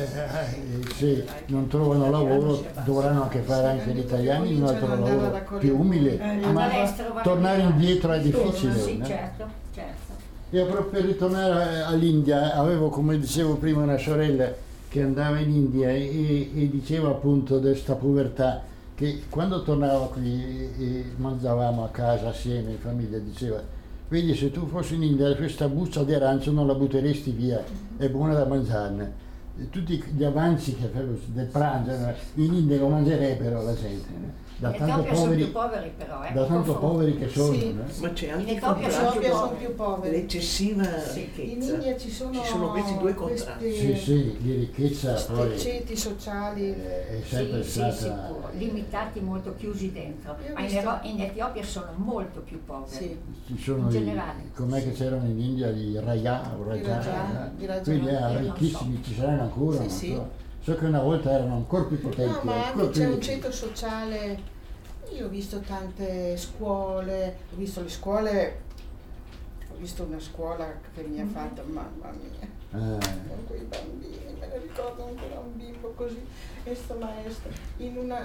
Speaker 5: se non trovano lavoro dovranno anche fare anche gli italiani un altro lavoro più umile, ma
Speaker 6: All'estero va
Speaker 5: tornare
Speaker 6: bene.
Speaker 5: indietro è difficile.
Speaker 6: Sì,
Speaker 5: no?
Speaker 6: certo, certo.
Speaker 5: E proprio per ritornare all'India, avevo, come dicevo prima, una sorella che andava in India e diceva appunto di questa povertà, che quando tornava qui e mangiavamo a casa assieme in famiglia, diceva Vedi, se tu fossi in India questa buccia di arancio non la butteresti via, è buona da mangiarne. Tutti gli avanzi che del pranzo in India lo mangerebbero la gente, da
Speaker 6: In
Speaker 5: tanto
Speaker 6: Etiopia sono
Speaker 5: poveri,
Speaker 6: più poveri però,
Speaker 5: da tanto poveri che sono.
Speaker 2: Sì.
Speaker 1: Ma c'è anche
Speaker 6: In
Speaker 1: il
Speaker 6: Etiopia
Speaker 1: contrario,
Speaker 2: sono più poveri.
Speaker 1: l'eccessiva
Speaker 6: Sì.
Speaker 2: In
Speaker 1: ricchezza.
Speaker 2: India ci sono
Speaker 1: questi due contrari.
Speaker 5: Sì, sì, di ricchezza poi
Speaker 2: questi ceti sociali.
Speaker 5: è sempre
Speaker 6: Sì,
Speaker 5: stata...
Speaker 6: sicuro, limitati, molto chiusi dentro.
Speaker 2: Io ho
Speaker 6: Ma
Speaker 2: visto-
Speaker 6: in Etiopia sono molto più poveri.
Speaker 2: Sì.
Speaker 5: Ci sono
Speaker 6: in generale.
Speaker 5: com'è che c'erano in India i Raja o
Speaker 2: I Raja, i Raja.
Speaker 5: quelli erano
Speaker 6: Io non
Speaker 5: ricchissimi, ci saranno ancora,
Speaker 2: Sì,
Speaker 5: non
Speaker 2: sì.
Speaker 5: so che una volta erano ancora più potenti.
Speaker 2: No, ma
Speaker 5: ancora
Speaker 2: anche
Speaker 5: più
Speaker 2: c'è un
Speaker 5: ricchi.
Speaker 2: centro sociale. Io ho visto tante scuole, ho visto le scuole, ho visto una scuola che mi ha fatto, mamma mia, con quei bambini, me ne ricordo ancora un bimbo così, e sto maestro, in una,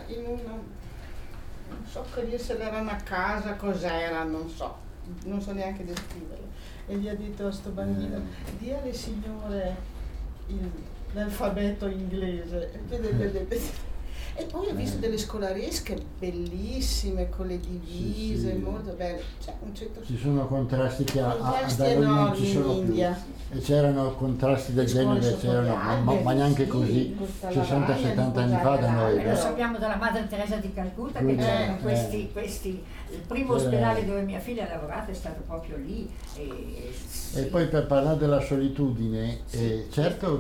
Speaker 2: non so che dirsi, erano a casa, cos'era, non so neanche descriverlo, e gli ha detto a sto bambino, di alle signore l'alfabeto inglese. E poi ho visto delle scolaresche bellissime con le divise,
Speaker 5: Sì, sì.
Speaker 2: molto belle. C'è un centro
Speaker 5: Ci sono contrasti che
Speaker 2: Contrasti
Speaker 5: da noi non ci
Speaker 2: enormi
Speaker 5: sono
Speaker 2: in
Speaker 5: più.
Speaker 2: India.
Speaker 5: E c'erano contrasti del
Speaker 2: Le scuole
Speaker 5: genere, c'erano, ma neanche
Speaker 2: sì,
Speaker 5: così,
Speaker 2: questa
Speaker 5: 60-70 anni
Speaker 2: lavagna
Speaker 5: fa da noi.
Speaker 2: di
Speaker 6: Lo sappiamo dalla Madre Teresa di Calcutta che c'erano questi, il primo ospedale dove mia figlia ha lavorato è stato proprio lì.
Speaker 5: E poi per parlare della solitudine, certo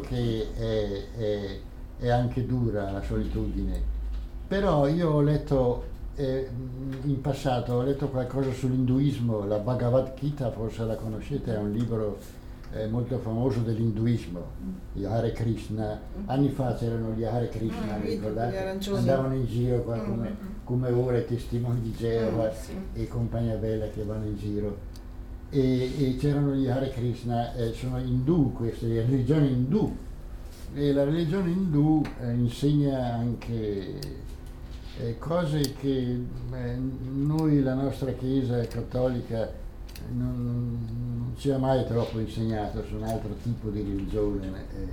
Speaker 5: che è anche dura la solitudine, però io ho letto in passato, ho letto qualcosa sull'induismo, la Bhagavad Gita, forse la conoscete, è un libro molto famoso dell'induismo, gli Hare Krishna. Anni fa c'erano gli Hare Krishna,
Speaker 2: vedi,
Speaker 5: ricordate?
Speaker 2: gli arancioni.
Speaker 5: Andavano in giro qua come ora i testimoni di Geova
Speaker 2: sì.
Speaker 5: e compagnia bella che vanno in giro. E c'erano gli Hare Krishna, sono indù, queste le religioni indù, e la religione indù insegna anche cose che noi, la nostra Chiesa cattolica, non ci ha mai troppo insegnato su un altro tipo di religione,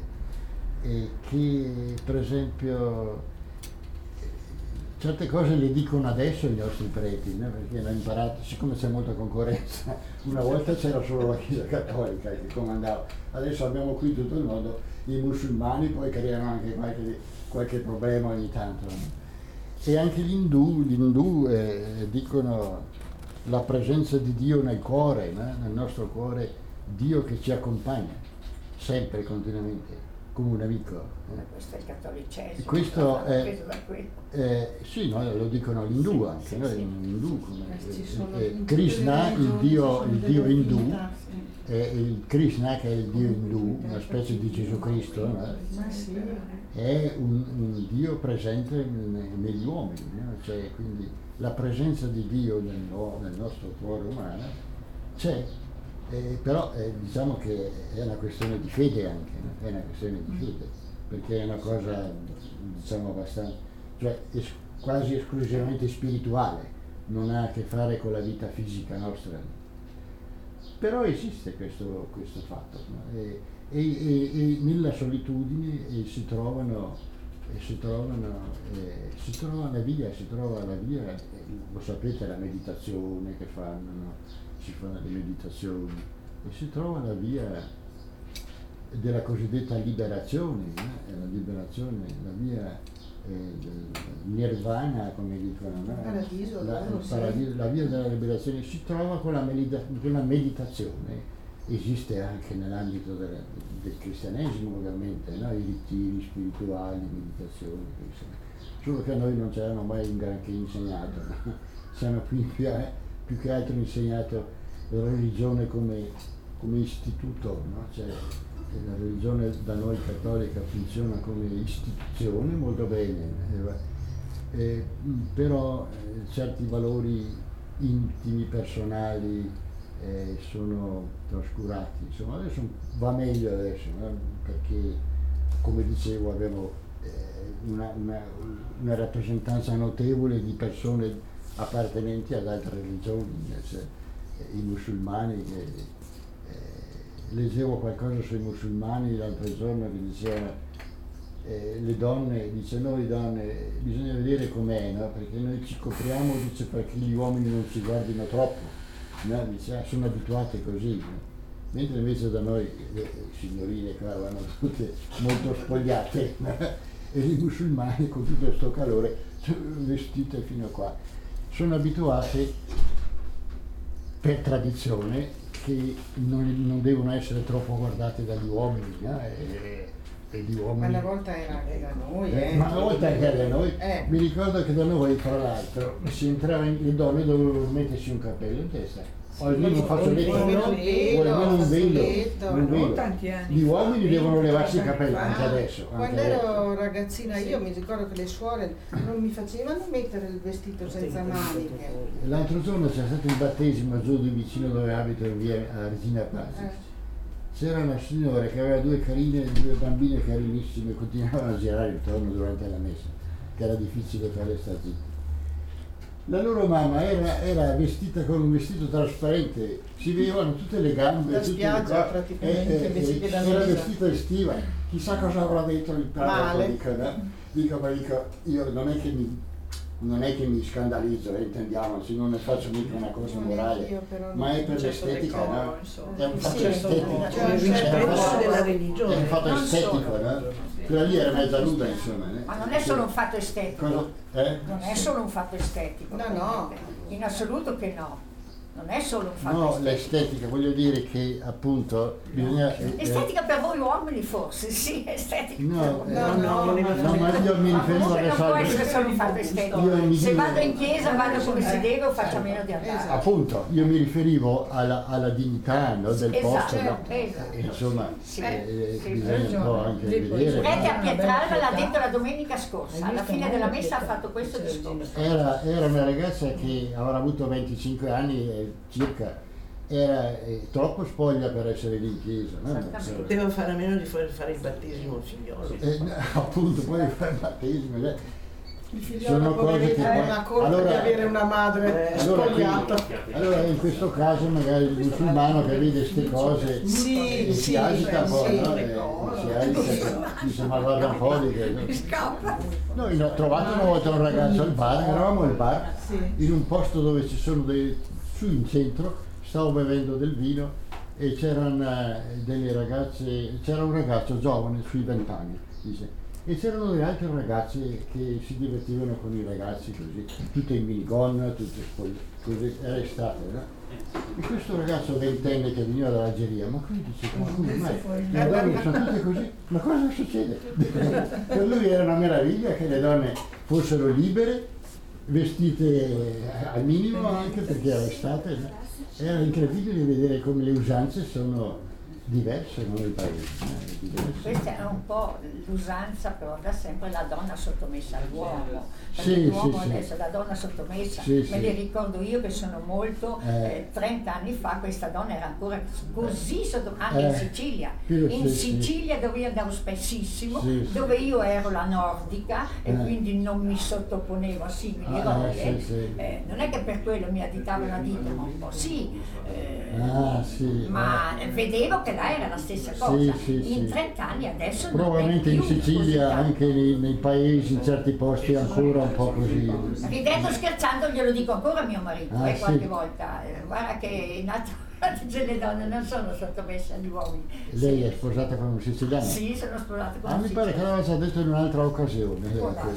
Speaker 5: e che per esempio certe cose le dicono adesso i nostri preti, no? Perché hanno imparato, siccome c'è molta concorrenza, una volta c'era solo la Chiesa cattolica che comandava, adesso abbiamo qui tutto il mondo, i musulmani poi creano anche qualche problema ogni tanto, no? E anche gli indù dicono la presenza di Dio nel cuore, no? Nel nostro cuore, Dio che ci accompagna sempre, continuamente, come un amico.
Speaker 6: Questo è il cattolicesimo.
Speaker 5: Questo è,
Speaker 6: preso da quello.
Speaker 5: sì, no, lo dicono gli indù anche,
Speaker 6: sì,
Speaker 5: no?
Speaker 6: sì.
Speaker 5: Indù, come,
Speaker 2: Ci sono
Speaker 5: Krishna, il dio indù,
Speaker 2: Sì.
Speaker 5: il Krishna che è il dio indù, una specie di Gesù Cristo, no?
Speaker 2: Ma sì.
Speaker 5: È un dio presente negli uomini, no? Cioè, quindi la presenza di Dio nel nostro cuore umano c'è, però diciamo che è una questione di fede anche, no? È una questione di fede, perché è una cosa, diciamo, abbastanza, cioè quasi esclusivamente spirituale, non ha a che fare con la vita fisica nostra. Però esiste questo fatto, no? E nella solitudine si trova la via, lo sapete, la meditazione che fanno, no? Si fanno le meditazioni e si trova la via della cosiddetta liberazione, no? La liberazione, la via del nirvana, come dicono, no?
Speaker 2: Paradiso,
Speaker 5: la via della liberazione si trova con la meditazione. Esiste anche nell'ambito del cristianesimo, ovviamente, no? I ritiri spirituali, meditazioni, solo che a noi non ci hanno mai un granché insegnato, no? Ci hanno più che altro insegnato la religione come istituto, no? Cioè, la religione da noi cattolica funziona come istituzione molto bene, però certi valori intimi, personali, sono trascurati. Insomma, adesso va meglio adesso, no? Perché, come dicevo, abbiamo una rappresentanza notevole di persone appartenenti ad altre religioni, cioè, i musulmani. Leggevo qualcosa sui musulmani l'altro giorno che diceva le donne, dice noi donne bisogna vedere com'è, no? Perché noi ci copriamo, dice, perché gli uomini non ci guardino troppo. no? Dice, sono abituate così, no? Mentre invece da noi le signorine qua vanno tutte molto spogliate, no? E i musulmani con tutto questo calore vestite fino a qua. Sono abituate per tradizione che non devono essere troppo guardate dagli uomini, no? E gli uomini.
Speaker 2: Ma una volta era anche da noi,
Speaker 5: Ma una volta anche da noi, mi ricordo che da noi, tra l'altro, si entrava le donne dovevano mettersi un cappello in testa. Oggi non faccio niente, almeno un velo.
Speaker 3: Tanti anni.
Speaker 5: Gli uomini devono levarsi i capelli anche adesso.
Speaker 2: Quando ero ragazzina io mi ricordo che le suore non mi facevano mettere il vestito senza maniche.
Speaker 5: L'altro giorno c'è stato il battesimo giù di vicino dove abito in via a Regina Pazzi. C'era una signora che aveva due bambine carinissime e continuavano a girare intorno durante la messa, che era difficile farle stare zitte. La loro mamma era vestita con un vestito trasparente, si vedevano tutte le gambe,
Speaker 2: La
Speaker 5: tutte
Speaker 2: spiaggia
Speaker 5: le cose,
Speaker 2: praticamente, vestite da
Speaker 5: era
Speaker 2: nera.
Speaker 5: vestita estiva, chissà cosa avrà dentro il
Speaker 2: Male.
Speaker 5: padre, dico, io non è che mi scandalizzo, intendiamoci, non ne faccio mica una cosa morale, ma è per l'estetica, no? È un fatto estetico,
Speaker 1: della religione.
Speaker 5: è un fatto estetico, no? Quella lì era mezza nuda, insomma.
Speaker 6: Ma non è solo un fatto estetico. Non è solo un fatto estetico.
Speaker 2: No.
Speaker 6: In assoluto che no. Non è solo un fatto
Speaker 5: No,
Speaker 6: estetico.
Speaker 5: l'estetica, voglio dire che appunto bisogna...
Speaker 6: Estetica per voi uomini forse, sì, estetica.
Speaker 5: No,
Speaker 2: No,
Speaker 5: ma io mi riferivo
Speaker 6: Comunque
Speaker 5: alle
Speaker 6: non può essere solo un fatto estetico. Se vado in chiesa, vado come si deve o faccio a meno di andare.
Speaker 5: Appunto, io mi riferivo alla dignità, no, del posto, no?
Speaker 6: Esatto.
Speaker 5: Insomma,
Speaker 6: Sì.
Speaker 5: bisogna un po' anche vedere.
Speaker 6: Prete a Pietralba l'ha detto la domenica scorsa, alla fine della messa ha fatto questo discorso.
Speaker 5: Era una ragazza che avrà avuto 25 anni circa, era troppo spoglia per essere lì in chiesa, no?
Speaker 1: Poteva fare a meno di fare il battesimo il figliolo.
Speaker 5: Appunto, poi fa il battesimo.
Speaker 2: Il figlio
Speaker 5: Sono cose che
Speaker 2: ha
Speaker 5: poi...
Speaker 2: una colpa di avere una madre spogliata.
Speaker 5: Allora in questo caso magari il musulmano che vede queste cose si agita un po', no? Si agita, dice ma guarda un po' di che... Noi ho trovato una volta un ragazzo al bar, eravamo al bar, in un posto dove ci sono su in centro, stavo bevendo del vino e c'erano delle ragazze, c'era un ragazzo giovane sui 20 anni, dice. E c'erano delle altre ragazze che si divertivano con i ragazzi così, tutte in minigon, tutte così, era estate, no? E questo ragazzo ventenne che veniva dall'Algeria, ma qui dice, ma come mai? Le donne sono tutte così, ma cosa succede? Per lui era una meraviglia che le donne fossero libere, vestite al minimo anche perché era estate, no? Era incredibile vedere come le usanze sono diverse nei paesi.
Speaker 6: Questa è un po' l'usanza però da sempre, la donna sottomessa all'uomo, perché l'uomo adesso la donna sottomessa, me li ricordo io che sono molto, 30 anni fa questa donna era ancora così sottomessa, anche in Sicilia, Sicilia dove io andavo spessissimo, dove io ero la nordica e quindi non mi sottoponevo a simili robe, non è che per quello mi additavano a dita, ma un po' ma vedevo che là era la stessa cosa, in 30 anni adesso
Speaker 5: probabilmente
Speaker 6: non è
Speaker 5: in
Speaker 6: più
Speaker 5: Sicilia,
Speaker 6: così
Speaker 5: anche nei paesi, in certi posti ancora un po' così.
Speaker 6: Ridendo, scherzando glielo dico ancora a mio marito, qualche volta, guarda che in altre le donne non sono sottomesse agli uomini.
Speaker 5: Lei è sposata con un siciliano?
Speaker 6: Sì, sono sposata con un
Speaker 5: mi pare che l'aveva già detto in un'altra occasione.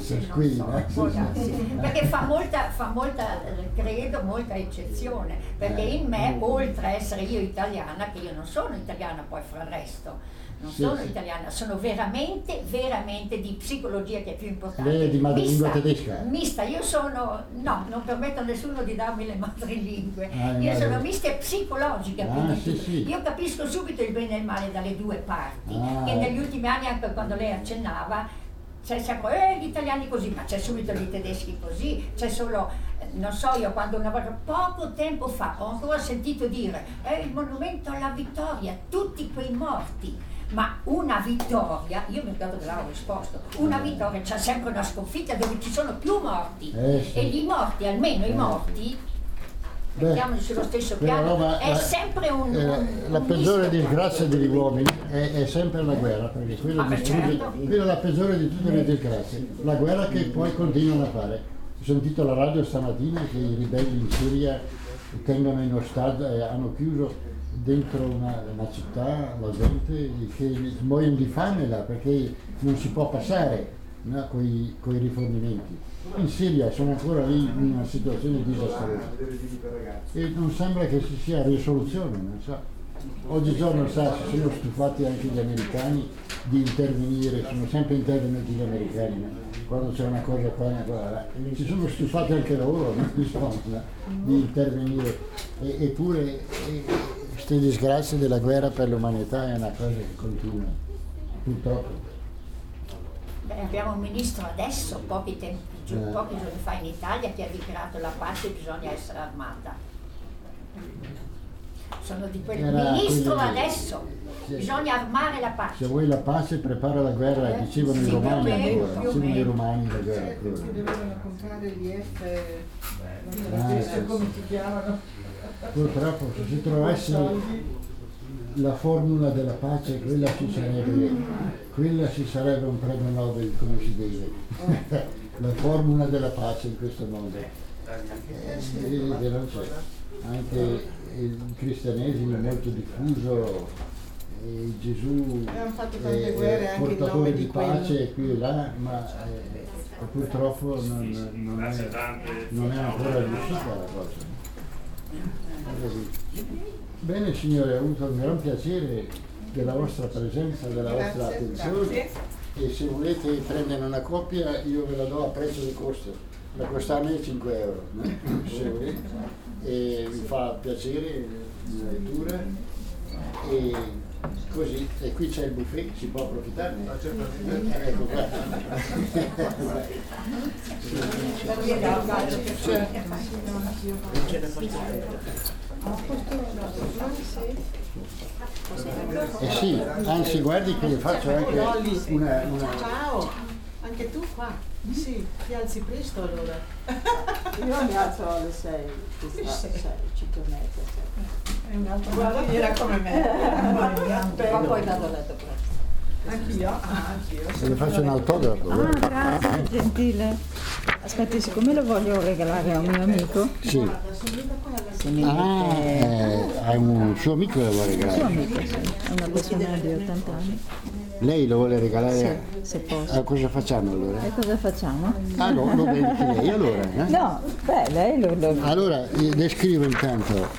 Speaker 6: Perché fa molta, credo, molta eccezione, perché in me, oltre a essere io italiana, che io non sono italiana poi fra il resto, non sono italiana, sono veramente di psicologia che è più importante.
Speaker 5: Lei è di madrelingua tedesca?
Speaker 6: Mista, io sono, no, non permetto a nessuno di darmi le madrelingue, io sono mista e psicologica, quindi io capisco subito il bene e il male dalle due parti, che negli ultimi anni, anche quando lei accennava, c'è sempre gli italiani così, ma c'è subito gli tedeschi così, c'è solo, non so, io quando una volta, poco tempo fa, ho ancora sentito dire, è il monumento alla vittoria, tutti quei morti. Ma una vittoria, io mi ricordo che l'avevo risposto, una vittoria c'è sempre una sconfitta dove ci sono più morti e gli morti, almeno i morti, mettiamoci sullo stesso piano, è sempre
Speaker 5: la peggiore disgrazia degli uomini è sempre la guerra, perché quella è la peggiore di tutte le disgrazie, la guerra che poi continuano a fare. Ho sentito alla radio stamattina che i ribelli in Siria tengono in ostaggio e hanno chiuso dentro una città la gente che muoiono di fame là perché non si può passare, no, con i rifornimenti. In Siria sono ancora lì in una situazione disastrosa e non sembra che ci sia risoluzione, non so. Oggigiorno si sono stufati anche gli americani di intervenire, sono sempre intervenuti gli americani, no? Quando c'è una cosa qua, una cosa là. Si sono stufati anche loro, no? Di intervenire, eppure queste disgrazie della guerra per l'umanità è una cosa che continua, purtroppo.
Speaker 6: Beh, abbiamo un ministro adesso, pochi giorni fa in Italia, che ha dichiarato la pace bisogna essere armata. Sono di quel ministro adesso, bisogna armare la pace.
Speaker 5: Se vuoi la pace prepara la guerra, dicevano i romani ancora, dicevano i romani la guerra ancora.
Speaker 2: Dovevano comprare gli
Speaker 3: Come si chiamano?
Speaker 5: Purtroppo se si trovasse la formula della pace, quella ci sarebbe un premio Nobel come si deve. La formula della pace in questo mondo. Che non c'è. Anche il cristianesimo è molto diffuso, e Gesù è portatore di pace qui e là, ma purtroppo non è ancora riuscita la cosa. Bene signore, ho avuto un gran piacere della vostra presenza, della vostra attenzione, e se volete prendere una coppia io ve la do a prezzo di costo, da costarmi 5 euro, no? Se volete. E mi fa piacere la lettura e così, e qui c'è il buffet, si può approfittarne. Ecco qua. Sì, anzi guardi che le faccio anche una...
Speaker 2: Ciao, anche tu qua? Sì, ti alzi presto allora.
Speaker 3: Io mi alzo alle 6, 5 e mezza. È un altro guardiera come me. Però poi vado a letto presto. Anch'io?
Speaker 5: Le faccio un autografo.
Speaker 7: Grazie, gentile. Aspetti, siccome lo voglio regalare a un mio amico.
Speaker 5: Sì.
Speaker 7: Se mi mette...
Speaker 5: È un suo amico che lo vuole regalare.
Speaker 7: suo amico, sì. È una persona di 80 anni.
Speaker 5: Lei lo vuole regalare?
Speaker 7: Sì, se posso.
Speaker 5: Cosa facciamo allora?
Speaker 7: E cosa facciamo?
Speaker 5: Ah no, lo dedichi lei allora?
Speaker 7: No, beh, lei lo...
Speaker 5: Allora, le scrivo intanto.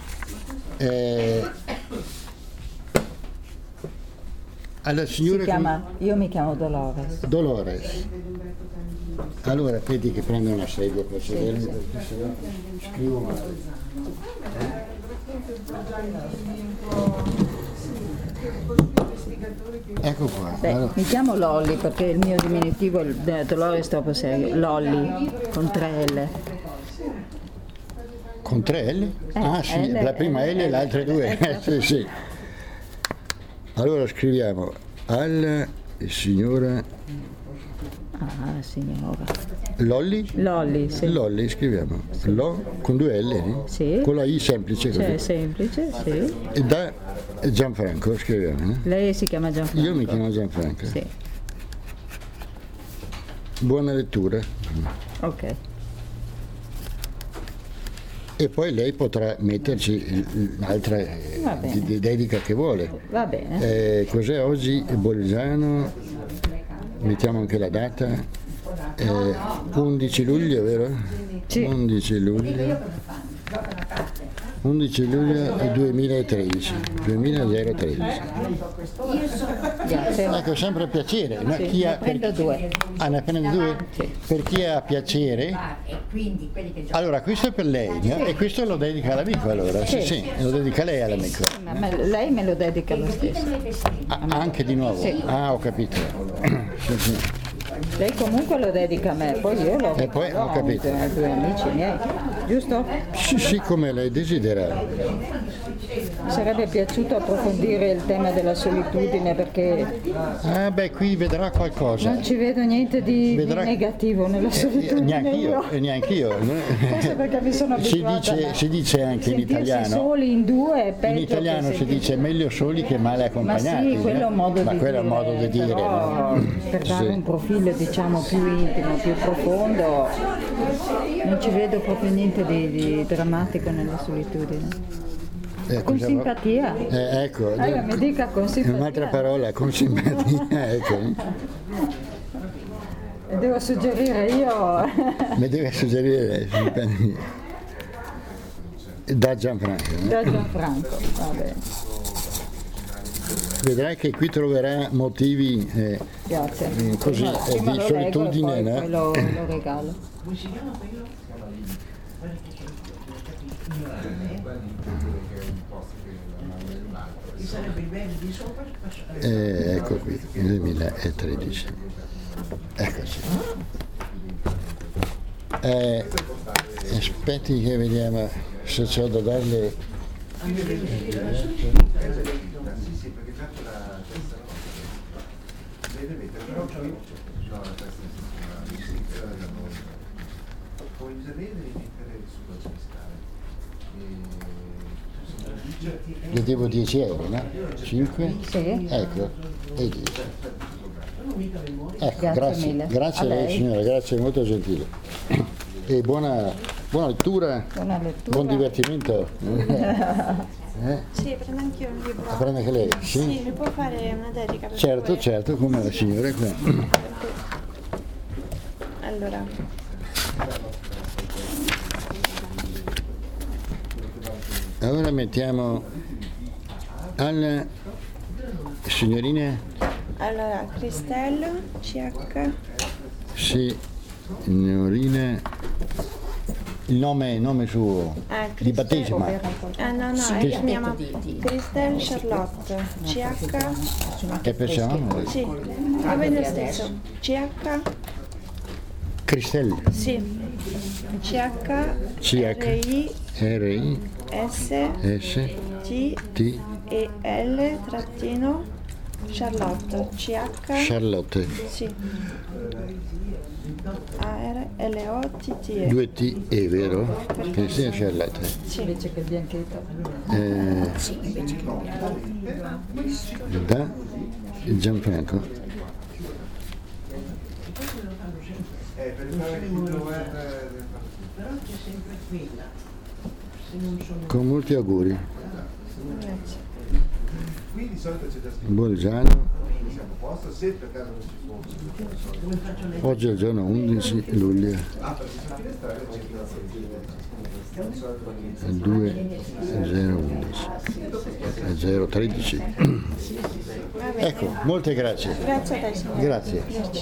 Speaker 5: Alla signora
Speaker 7: io mi chiamo Dolores.
Speaker 5: Dolores. Allora, vedi che prendo una sedia per sedermi, perché sennò scrivo male. Ecco qua.
Speaker 7: Beh, allora. Mi chiamo Lolli perché il mio diminutivo è Dolores troppo serio. Lolli, con 3 L.
Speaker 5: Con 3 L? Ah sì, la prima L e le altre 2. Sì, sì. Allora scriviamo alla signora...
Speaker 7: Ah, signora.
Speaker 5: Lolli?
Speaker 7: Lolli, sì.
Speaker 5: Lolli, scriviamo. Sì. Lo con 2 L?
Speaker 7: Sì.
Speaker 5: Con la I semplice così.
Speaker 7: Cioè, semplice, sì.
Speaker 5: E da Gianfranco, scriviamo.
Speaker 7: Lei si chiama Gianfranco?
Speaker 5: Io mi chiamo Gianfranco.
Speaker 7: Sì.
Speaker 5: Buona lettura.
Speaker 7: Ok.
Speaker 5: E poi lei potrà metterci un'altra dedica che vuole.
Speaker 7: Va bene.
Speaker 5: Cos'è oggi? Bolzano, mettiamo anche la data, 11 luglio, vero?
Speaker 7: Sì.
Speaker 5: 11 luglio 2013. 2013.
Speaker 7: Grazie.
Speaker 5: Ecco, sempre un piacere. No?
Speaker 7: Sì,
Speaker 5: Chi ha,
Speaker 7: prendo 2.
Speaker 5: Ah, ne prende 2?
Speaker 7: Sì.
Speaker 5: Per chi ha piacere. Allora, questo è per lei, no? E questo lo dedica all'amico allora? Sì, sì, lo dedica lei all'amico.
Speaker 7: Ma lei me lo dedica lo stesso.
Speaker 5: Ah, anche di nuovo?
Speaker 7: Sì.
Speaker 5: Ah, ho capito. Sì, sì.
Speaker 7: Lei comunque lo dedica a me, poi io lo
Speaker 5: E poi ho capito.
Speaker 7: ai 2 amici miei, giusto?
Speaker 5: Sì, sì, come lei desidera.
Speaker 7: Mi sarebbe piaciuto approfondire il tema della solitudine perché
Speaker 5: Ah, beh, qui vedrà qualcosa.
Speaker 7: non ci vedo niente di negativo nella solitudine.
Speaker 5: Neanch'io.
Speaker 7: Forse perché mi sono abituata
Speaker 5: Si dice anche in
Speaker 7: sentirsi
Speaker 5: italiano.
Speaker 7: soli in 2 è peggio.
Speaker 5: In italiano
Speaker 7: che
Speaker 5: si dice meglio soli che male accompagnati.
Speaker 7: Ma sì, quello è un modo di
Speaker 5: quello
Speaker 7: dire.
Speaker 5: è un modo di dire.
Speaker 7: Però, per dare
Speaker 5: Sì.
Speaker 7: un profilo quello diciamo più intimo, più profondo, non ci vedo proprio niente di drammatico nella solitudine. Con simpatia.
Speaker 5: Ecco,
Speaker 7: Mi dica con simpatia.
Speaker 5: un'altra parola, con simpatia, ecco.
Speaker 7: E devo suggerire io.
Speaker 5: Mi deve suggerire simpatia. Da Gianfranco.
Speaker 7: Da Gianfranco, va bene.
Speaker 5: Vedrai che qui troverà motivi
Speaker 7: Grazie.
Speaker 5: così
Speaker 7: Prima
Speaker 5: di
Speaker 7: lo
Speaker 5: solitudine,
Speaker 7: leggo e poi
Speaker 5: no?
Speaker 7: lo regalo.
Speaker 1: Come si chiama quello? Guarda che ci sarebbe il bello di sopra.
Speaker 5: Ecco qui, 2013. Eccoci. Aspetti che vediamo se c'ho da darle.
Speaker 4: Sì, perché già c'è la testa deve mettere però c'ho la testa poi se devi mettere sulla cristallo.
Speaker 5: Le devo 10 euro, no? 5?
Speaker 7: Sì.
Speaker 5: Ecco, e 10. Ecco,
Speaker 7: Grazie mille.
Speaker 5: Grazie a
Speaker 7: A
Speaker 5: lei
Speaker 7: lei.
Speaker 5: signora, grazie, molto gentile. E buona lettura,
Speaker 7: Buona lettura.
Speaker 5: buon divertimento.
Speaker 8: Sì, prendo anch'io un libro.
Speaker 5: La prende anche lei?
Speaker 8: Sì, mi può fare una dedica per
Speaker 5: Certo,
Speaker 8: favore?
Speaker 5: certo, come la signora qua.
Speaker 8: Allora,
Speaker 5: Allora mettiamo alla signorina,
Speaker 8: Cristello, CH,
Speaker 5: signorina, il nome suo di battesimo.
Speaker 8: no,
Speaker 5: Sì.
Speaker 8: si chiama Christelle Charlotte, CH,
Speaker 5: Che facciamo?
Speaker 8: sì, va bene lo stesso, CH,
Speaker 5: Cristelli,
Speaker 8: sì, CH, RI,
Speaker 5: R-I,
Speaker 8: S,
Speaker 5: S,
Speaker 8: T,
Speaker 5: T,
Speaker 8: E, L, trattino, Charlotte, CH,
Speaker 5: Charlotte,
Speaker 8: sì, A-R-L-O-T-T-E,
Speaker 5: 2 T, è vero? Cristina Charlotte.
Speaker 8: sì.
Speaker 7: Invece che il bianchetto.
Speaker 5: Da Gianfranco.
Speaker 4: Per fare il web
Speaker 1: Però c'è sempre quella. Se non sono.
Speaker 5: Con molti auguri.
Speaker 8: Grazie.
Speaker 4: qui di solito c'è già scritto
Speaker 5: Bolzano.
Speaker 4: siamo a posto, se per caso non ci fosse.
Speaker 5: Oggi è il giorno 11 luglio.
Speaker 4: Ah, perché sul finestrale c'è il
Speaker 5: 2011 013. Ecco, molte grazie.
Speaker 8: Grazie a te, signora.
Speaker 5: Grazie.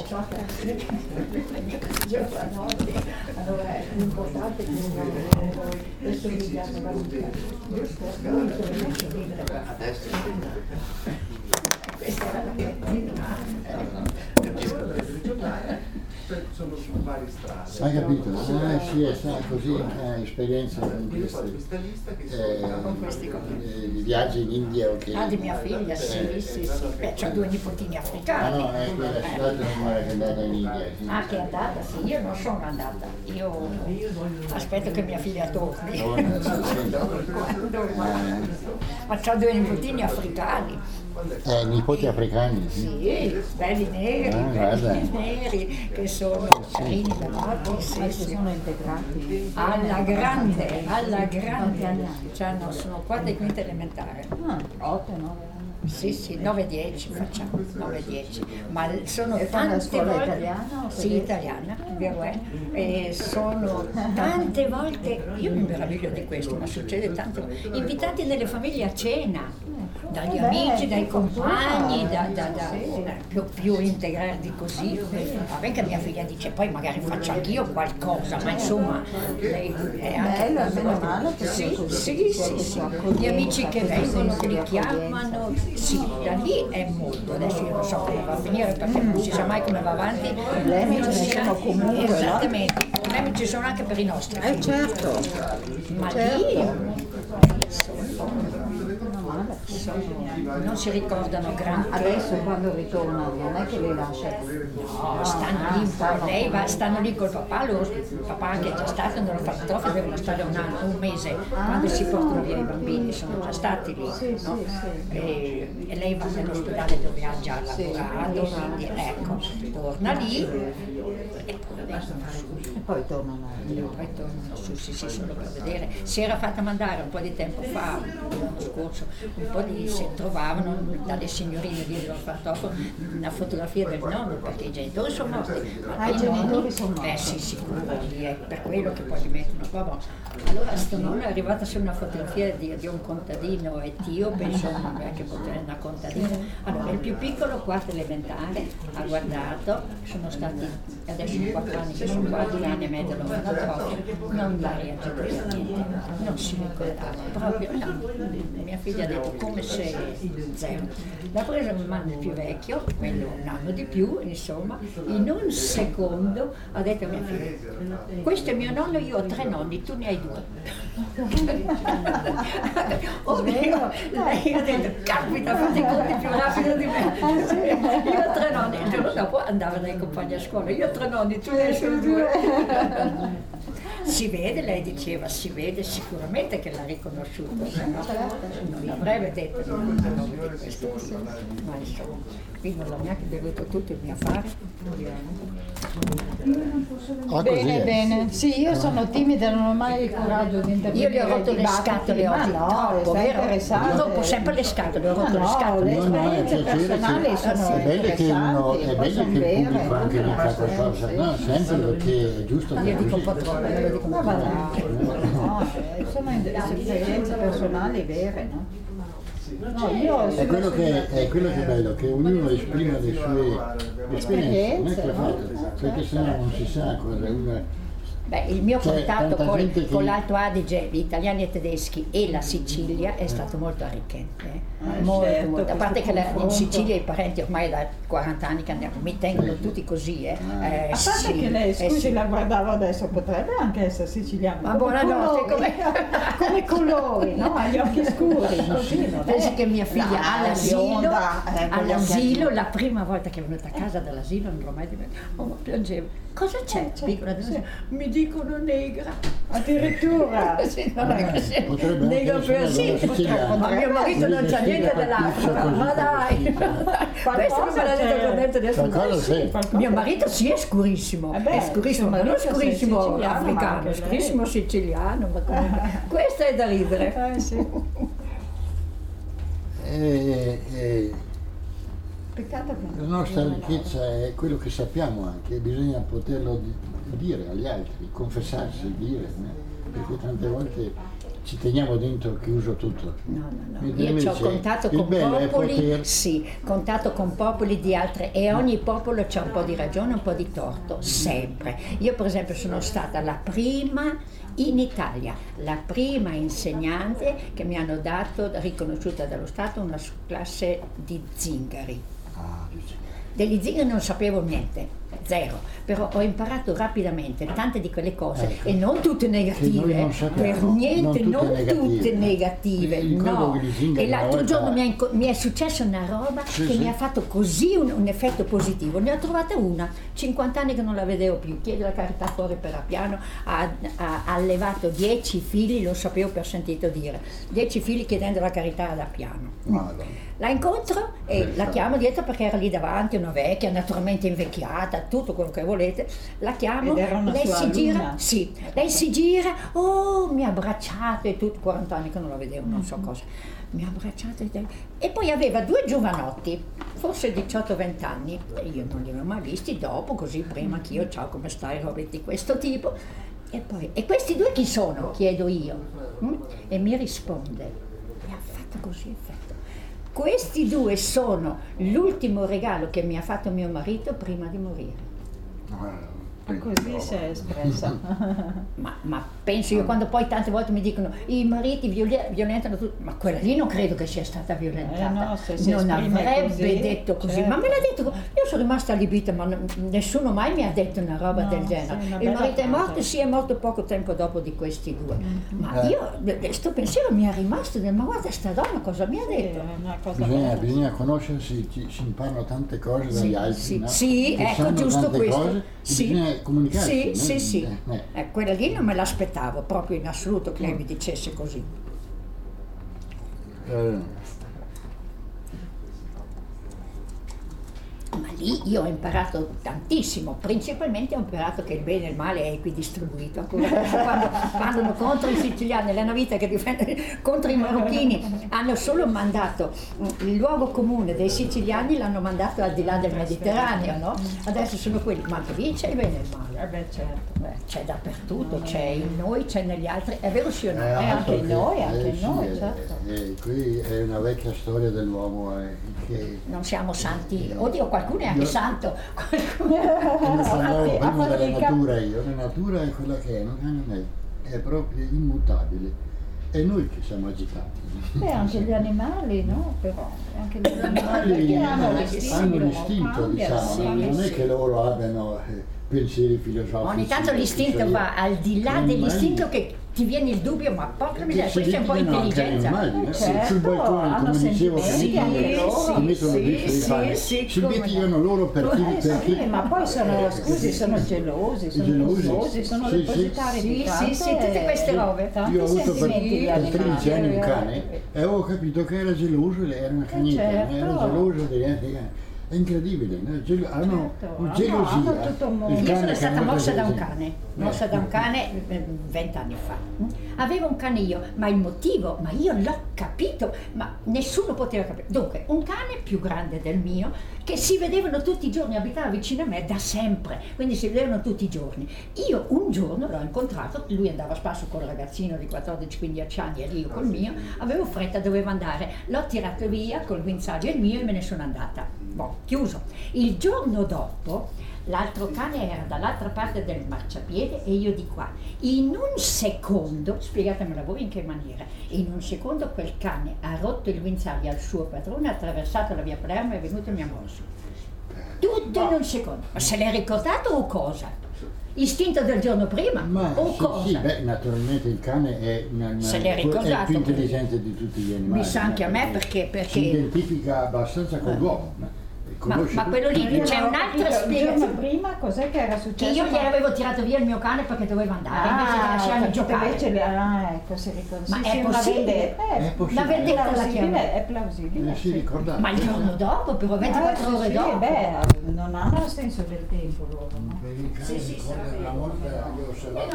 Speaker 6: Allora, l'importante è che adesso vediamo questa era la
Speaker 4: sono su varie strade.
Speaker 5: Hai capito? Sì, è così, esperienze con queste, di viaggi in India o che...
Speaker 6: Ah, di mia figlia, sì, sì, sì. Beh, ho 2 nipotini
Speaker 5: Ah
Speaker 6: africani.
Speaker 5: no, è quella città che è andata in India. Sì.
Speaker 6: Ah, che è andata? Sì, io non sono andata. Io aspetto che mia figlia torni. Ma ho 2 nipotini africani.
Speaker 5: Nipoti africani, sì.
Speaker 6: Sì, belli neri,
Speaker 5: guarda.
Speaker 6: belli neri, che sono carini, veloci, sì, sì.
Speaker 7: Sono integrati.
Speaker 6: Alla grande, alla grande. Sono 4 e 5 elementare.
Speaker 7: 8, 9 anni.
Speaker 6: Sì, sì, 9-10 facciamo, 9-10, ma sono
Speaker 7: E fanno
Speaker 6: tante
Speaker 7: scuola
Speaker 6: volte,
Speaker 7: italiana o
Speaker 6: sì,
Speaker 7: tedesca?
Speaker 6: italiana, vero è, e sono tante volte, io mi meraviglio di questo, ma succede tante volte, invitati nelle famiglie a cena, dagli amici, dai compagni, più integrati così, va bene che mia figlia dice poi magari faccio anch'io qualcosa, ma insomma, lei è anche...
Speaker 7: Bello, meno male che
Speaker 6: Sì,
Speaker 7: sia
Speaker 6: sì, sì, sì, gli amici che vengono, che li chiamano, sì, da lì è molto, adesso io non so come va a finire perché non si sa mai come va avanti. I
Speaker 7: problemi ce ne sono comunque, no?
Speaker 6: Esattamente, i problemi ci sono anche per i nostri figli.
Speaker 7: Certo.
Speaker 6: Ma
Speaker 7: certo.
Speaker 6: lì non si ricordano granché.
Speaker 3: Adesso quando ritornano non è che le lascia.
Speaker 6: No, stanno lì un po', lei stanno lì col papà, il papà che è già stato nello orfanotrofio, devono stare un mese quando si portano via i bambini, sono già stati lì, no? E lei va nell'ospedale dove ha già lavorato, quindi ecco, torna lì e
Speaker 3: poi tornano
Speaker 6: su, sì, solo per vedere. Si era fatta mandare un po' di tempo fa, l'anno scorso, un po' si trovavano dalle signorine lì dell'orfanotrofio una fotografia del nonno, perché i genitori sono morti.
Speaker 3: I genitori sono morti?
Speaker 6: Sì, sicuro, è per quello che poi li mettono. Vabbè. Allora sto nonno è arrivata su una fotografia di un contadino etiope, insomma, che poteva una contadina. Allora, il più piccolo, quarto elementare, ha guardato, sono stati adesso 4 anni che sono qua, 2 anni e mezzo all'orfanotrofio, non l'ha reagito per niente, non si ricordava, proprio no. Mia figlia ha detto come se zero. L'ha preso in mano il più vecchio, quello un anno di più, insomma, in un secondo ha detto a mia figlia, questo è mio nonno, io ho 3 nonni, tu ne hai 2. Ovvero, lei ha detto, capita, fate i conti più rapido di me. Io ho 3 nonni, il giorno dopo andava dai compagni a scuola, io ho 3 nonni, tu ne hai solo 2. Si vede, lei diceva, si vede sicuramente che l'ha riconosciuto, se no non l'avrebbe detto di questo, ma insomma, qui non l'ho neanche bevuto tutto il mio affare.
Speaker 3: Bene, sì, io sono timida, non ho mai il coraggio di intervenire.
Speaker 6: Io gli ho rotto le scatole oggi, troppo, vero? Io rompo sempre le scatole, ho rotto le scatole.
Speaker 3: Le esperienze personali sono interessanti,
Speaker 5: è bello che il pubblico anche dica qualcosa, no? Sempre perché è giusto.
Speaker 6: Io dico un po' troppo, me lo dico un po' troppo.
Speaker 3: No, sono esperienze personali vere, no? No,
Speaker 5: è quello che è bello, che ognuno esprime le sue esperienze, perché sennò non si sa cosa uno.
Speaker 6: Beh, il mio contatto con l'Alto Adige, gli italiani e tedeschi e la Sicilia è stato molto arricchente. Molto. A parte che in Sicilia i parenti ormai da 40 anni che andiamo, mi tengono tutti così.
Speaker 3: A parte che lei, scusi, la guardavo adesso, potrebbe anche essere siciliana.
Speaker 6: Ma buonanotte,
Speaker 3: come colori, no? Ha gli occhi scuri, così.
Speaker 6: Pensi che mia figlia all'asilo, la prima volta che è venuta a casa dall'asilo, non l'ho mai dimenticato, ma piangevo. Cosa c'è? Piccola, mi dicono negra.
Speaker 3: Addirittura?
Speaker 6: Sì, non è così. Negra per sì, ma mio marito non c'ha niente dell'Africa, ma dai. Questo non me l'ha detto veramente nessuno. Mio marito sì è scurissimo, è scurissimo, ma non scurissimo africano, è scurissimo siciliano, ma comunque. Questo è da ridere.
Speaker 3: Peccato che
Speaker 5: la nostra ricchezza è quello che sappiamo anche, bisogna poterlo dire agli altri, confessarsi, dire, perché tante volte ci teniamo dentro chiuso tutto.
Speaker 6: No. Io ho contatto con popoli, contatto con popoli di altre, e ogni popolo c'ha un po' di ragione, un po' di torto, sempre. Io per esempio sono stata la prima in Italia, la prima insegnante che mi hanno dato, riconosciuta dallo Stato, una classe di zingari. Degli zingari non sapevo niente, zero, però ho imparato rapidamente tante di quelle cose, e non tutte negative, per niente, non tutte negative, no. E l'altro giorno mi è successa una roba che mi ha fatto così un effetto positivo, ne ho trovata una, 50 anni che non la vedevo più, chiede la carità fuori per Appiano, ha allevato 10 figli, lo sapevo per sentito dire, 10 figli chiedendo la carità ad Appiano. La incontro e la chiamo dietro perché era lì davanti, una vecchia, naturalmente invecchiata, tutto quello che volete, la chiamo, lei si gira, lei si gira, mi ha abbracciato e tutto, 40 anni che non la vedevo, non so cosa, mi ha abbracciato e poi aveva 2 giovanotti, forse 18-20 anni, io non li avevo mai visti, dopo così, prima anch'io, ciao come stai, robe di questo tipo, e questi 2 chi sono? Chiedo io, e mi risponde, mi ha fatto così effetto. Questi 2 sono l'ultimo regalo che mi ha fatto mio marito prima di morire.
Speaker 3: Così si è espressa.
Speaker 6: Ma penso io, quando poi tante volte mi dicono i mariti violentano tutti, ma quella lì non credo che sia stata violentata,
Speaker 3: no, se si
Speaker 6: non avrebbe
Speaker 3: così,
Speaker 6: detto così,
Speaker 3: certo.
Speaker 6: ma me l'ha detto, io sono rimasta allibita, ma nessuno mai mi ha detto una roba del genere. Il marito è morto, sì, è morto poco tempo dopo di questi due, ma io, sto pensiero mi è rimasto, ma guarda sta donna cosa mi ha detto.
Speaker 5: Bisogna conoscersi, si imparano tante cose dagli altri, no?
Speaker 6: Sì,
Speaker 5: che
Speaker 6: ecco, giusto questo.
Speaker 5: Cose, bisogna comunicarsi.
Speaker 6: Sì. Quella lì non me l'aspettavo proprio in assoluto che lei mi dicesse così. Ma lì io ho imparato tantissimo, principalmente ho imparato che il bene e il male è equidistribuito. Ancora quando vanno contro i siciliani, è una vita che difende contro i marocchini, hanno solo mandato il luogo comune dei siciliani, l'hanno mandato al di là del Mediterraneo, no? Adesso sono quelli, ma anche lì c'è il bene e il male.
Speaker 3: Certo.
Speaker 6: C'è dappertutto, c'è in noi, c'è negli altri, è vero sì o no?
Speaker 3: Anche in noi, certo.
Speaker 5: Qui è una vecchia storia dell'uomo che
Speaker 6: non siamo santi, oddio qualcuno è anche santo.
Speaker 5: Come parlavo prima della natura io, la natura è quella che è, non cambia mai, è proprio immutabile. E noi che siamo agitati.
Speaker 3: Anche gli animali, no? Però anche gli animali
Speaker 5: hanno l'istinto, diciamo, non è che loro abbiano pensieri filosofici.
Speaker 6: Ogni tanto l'istinto va al di là dell'istinto che ti viene il dubbio, ma porca miseria, questa è un po' intelligenza.
Speaker 5: Sul balcone, come dicevo, si mettono si litigano loro per chi.
Speaker 3: Ma poi sono gelosi, sono depositari di tante.
Speaker 6: Sì, tutte queste robe.
Speaker 5: Io ho avuto per 13 anni un cane e avevo capito che era geloso, era una cagnetta, era geloso degli altri cani. È incredibile, no? Hanno gelosia.
Speaker 6: Io sono stata mossa da un cane 20 anni fa. Avevo un cane io, ma il motivo, ma io l'ho capito, ma nessuno poteva capire. Dunque, un cane più grande del mio, che si vedevano tutti i giorni, abitava vicino a me da sempre, quindi si vedevano tutti i giorni. Io un giorno l'ho incontrato, lui andava a spasso col ragazzino di 14-15 anni e io col mio, avevo fretta, dovevo andare, l'ho tirato via col guinzaglio il mio e me ne sono andata. Chiuso. Il giorno dopo l'altro cane era dall'altra parte del marciapiede e io di qua. In un secondo, spiegatemela voi in che maniera, in un secondo quel cane ha rotto il guinzaglio al suo padrone, ha attraversato la via Palermo, è venuto e mi ha morso. Tutto in un secondo. Ma se l'è ricordato o cosa? Istinto del giorno prima o cosa?
Speaker 5: Sì, naturalmente il cane è più intelligente di tutti gli animali.
Speaker 6: Mi sa anche a me perché
Speaker 5: si identifica abbastanza con l'uomo.
Speaker 6: Ma quello lì c'è un'altra spiegazione.
Speaker 3: Prima cos'è che era successo?
Speaker 6: Che io gli avevo tirato via il mio cane perché doveva andare, invece di lasciarmi giocare.
Speaker 3: Ecco, si ricorda.
Speaker 6: Ma è possibile? La vendetta la chiama.
Speaker 3: È plausibile.
Speaker 6: Ma il giorno dopo, però 24 ore dopo.
Speaker 3: Non hanno senso del tempo loro, no?
Speaker 5: Sì,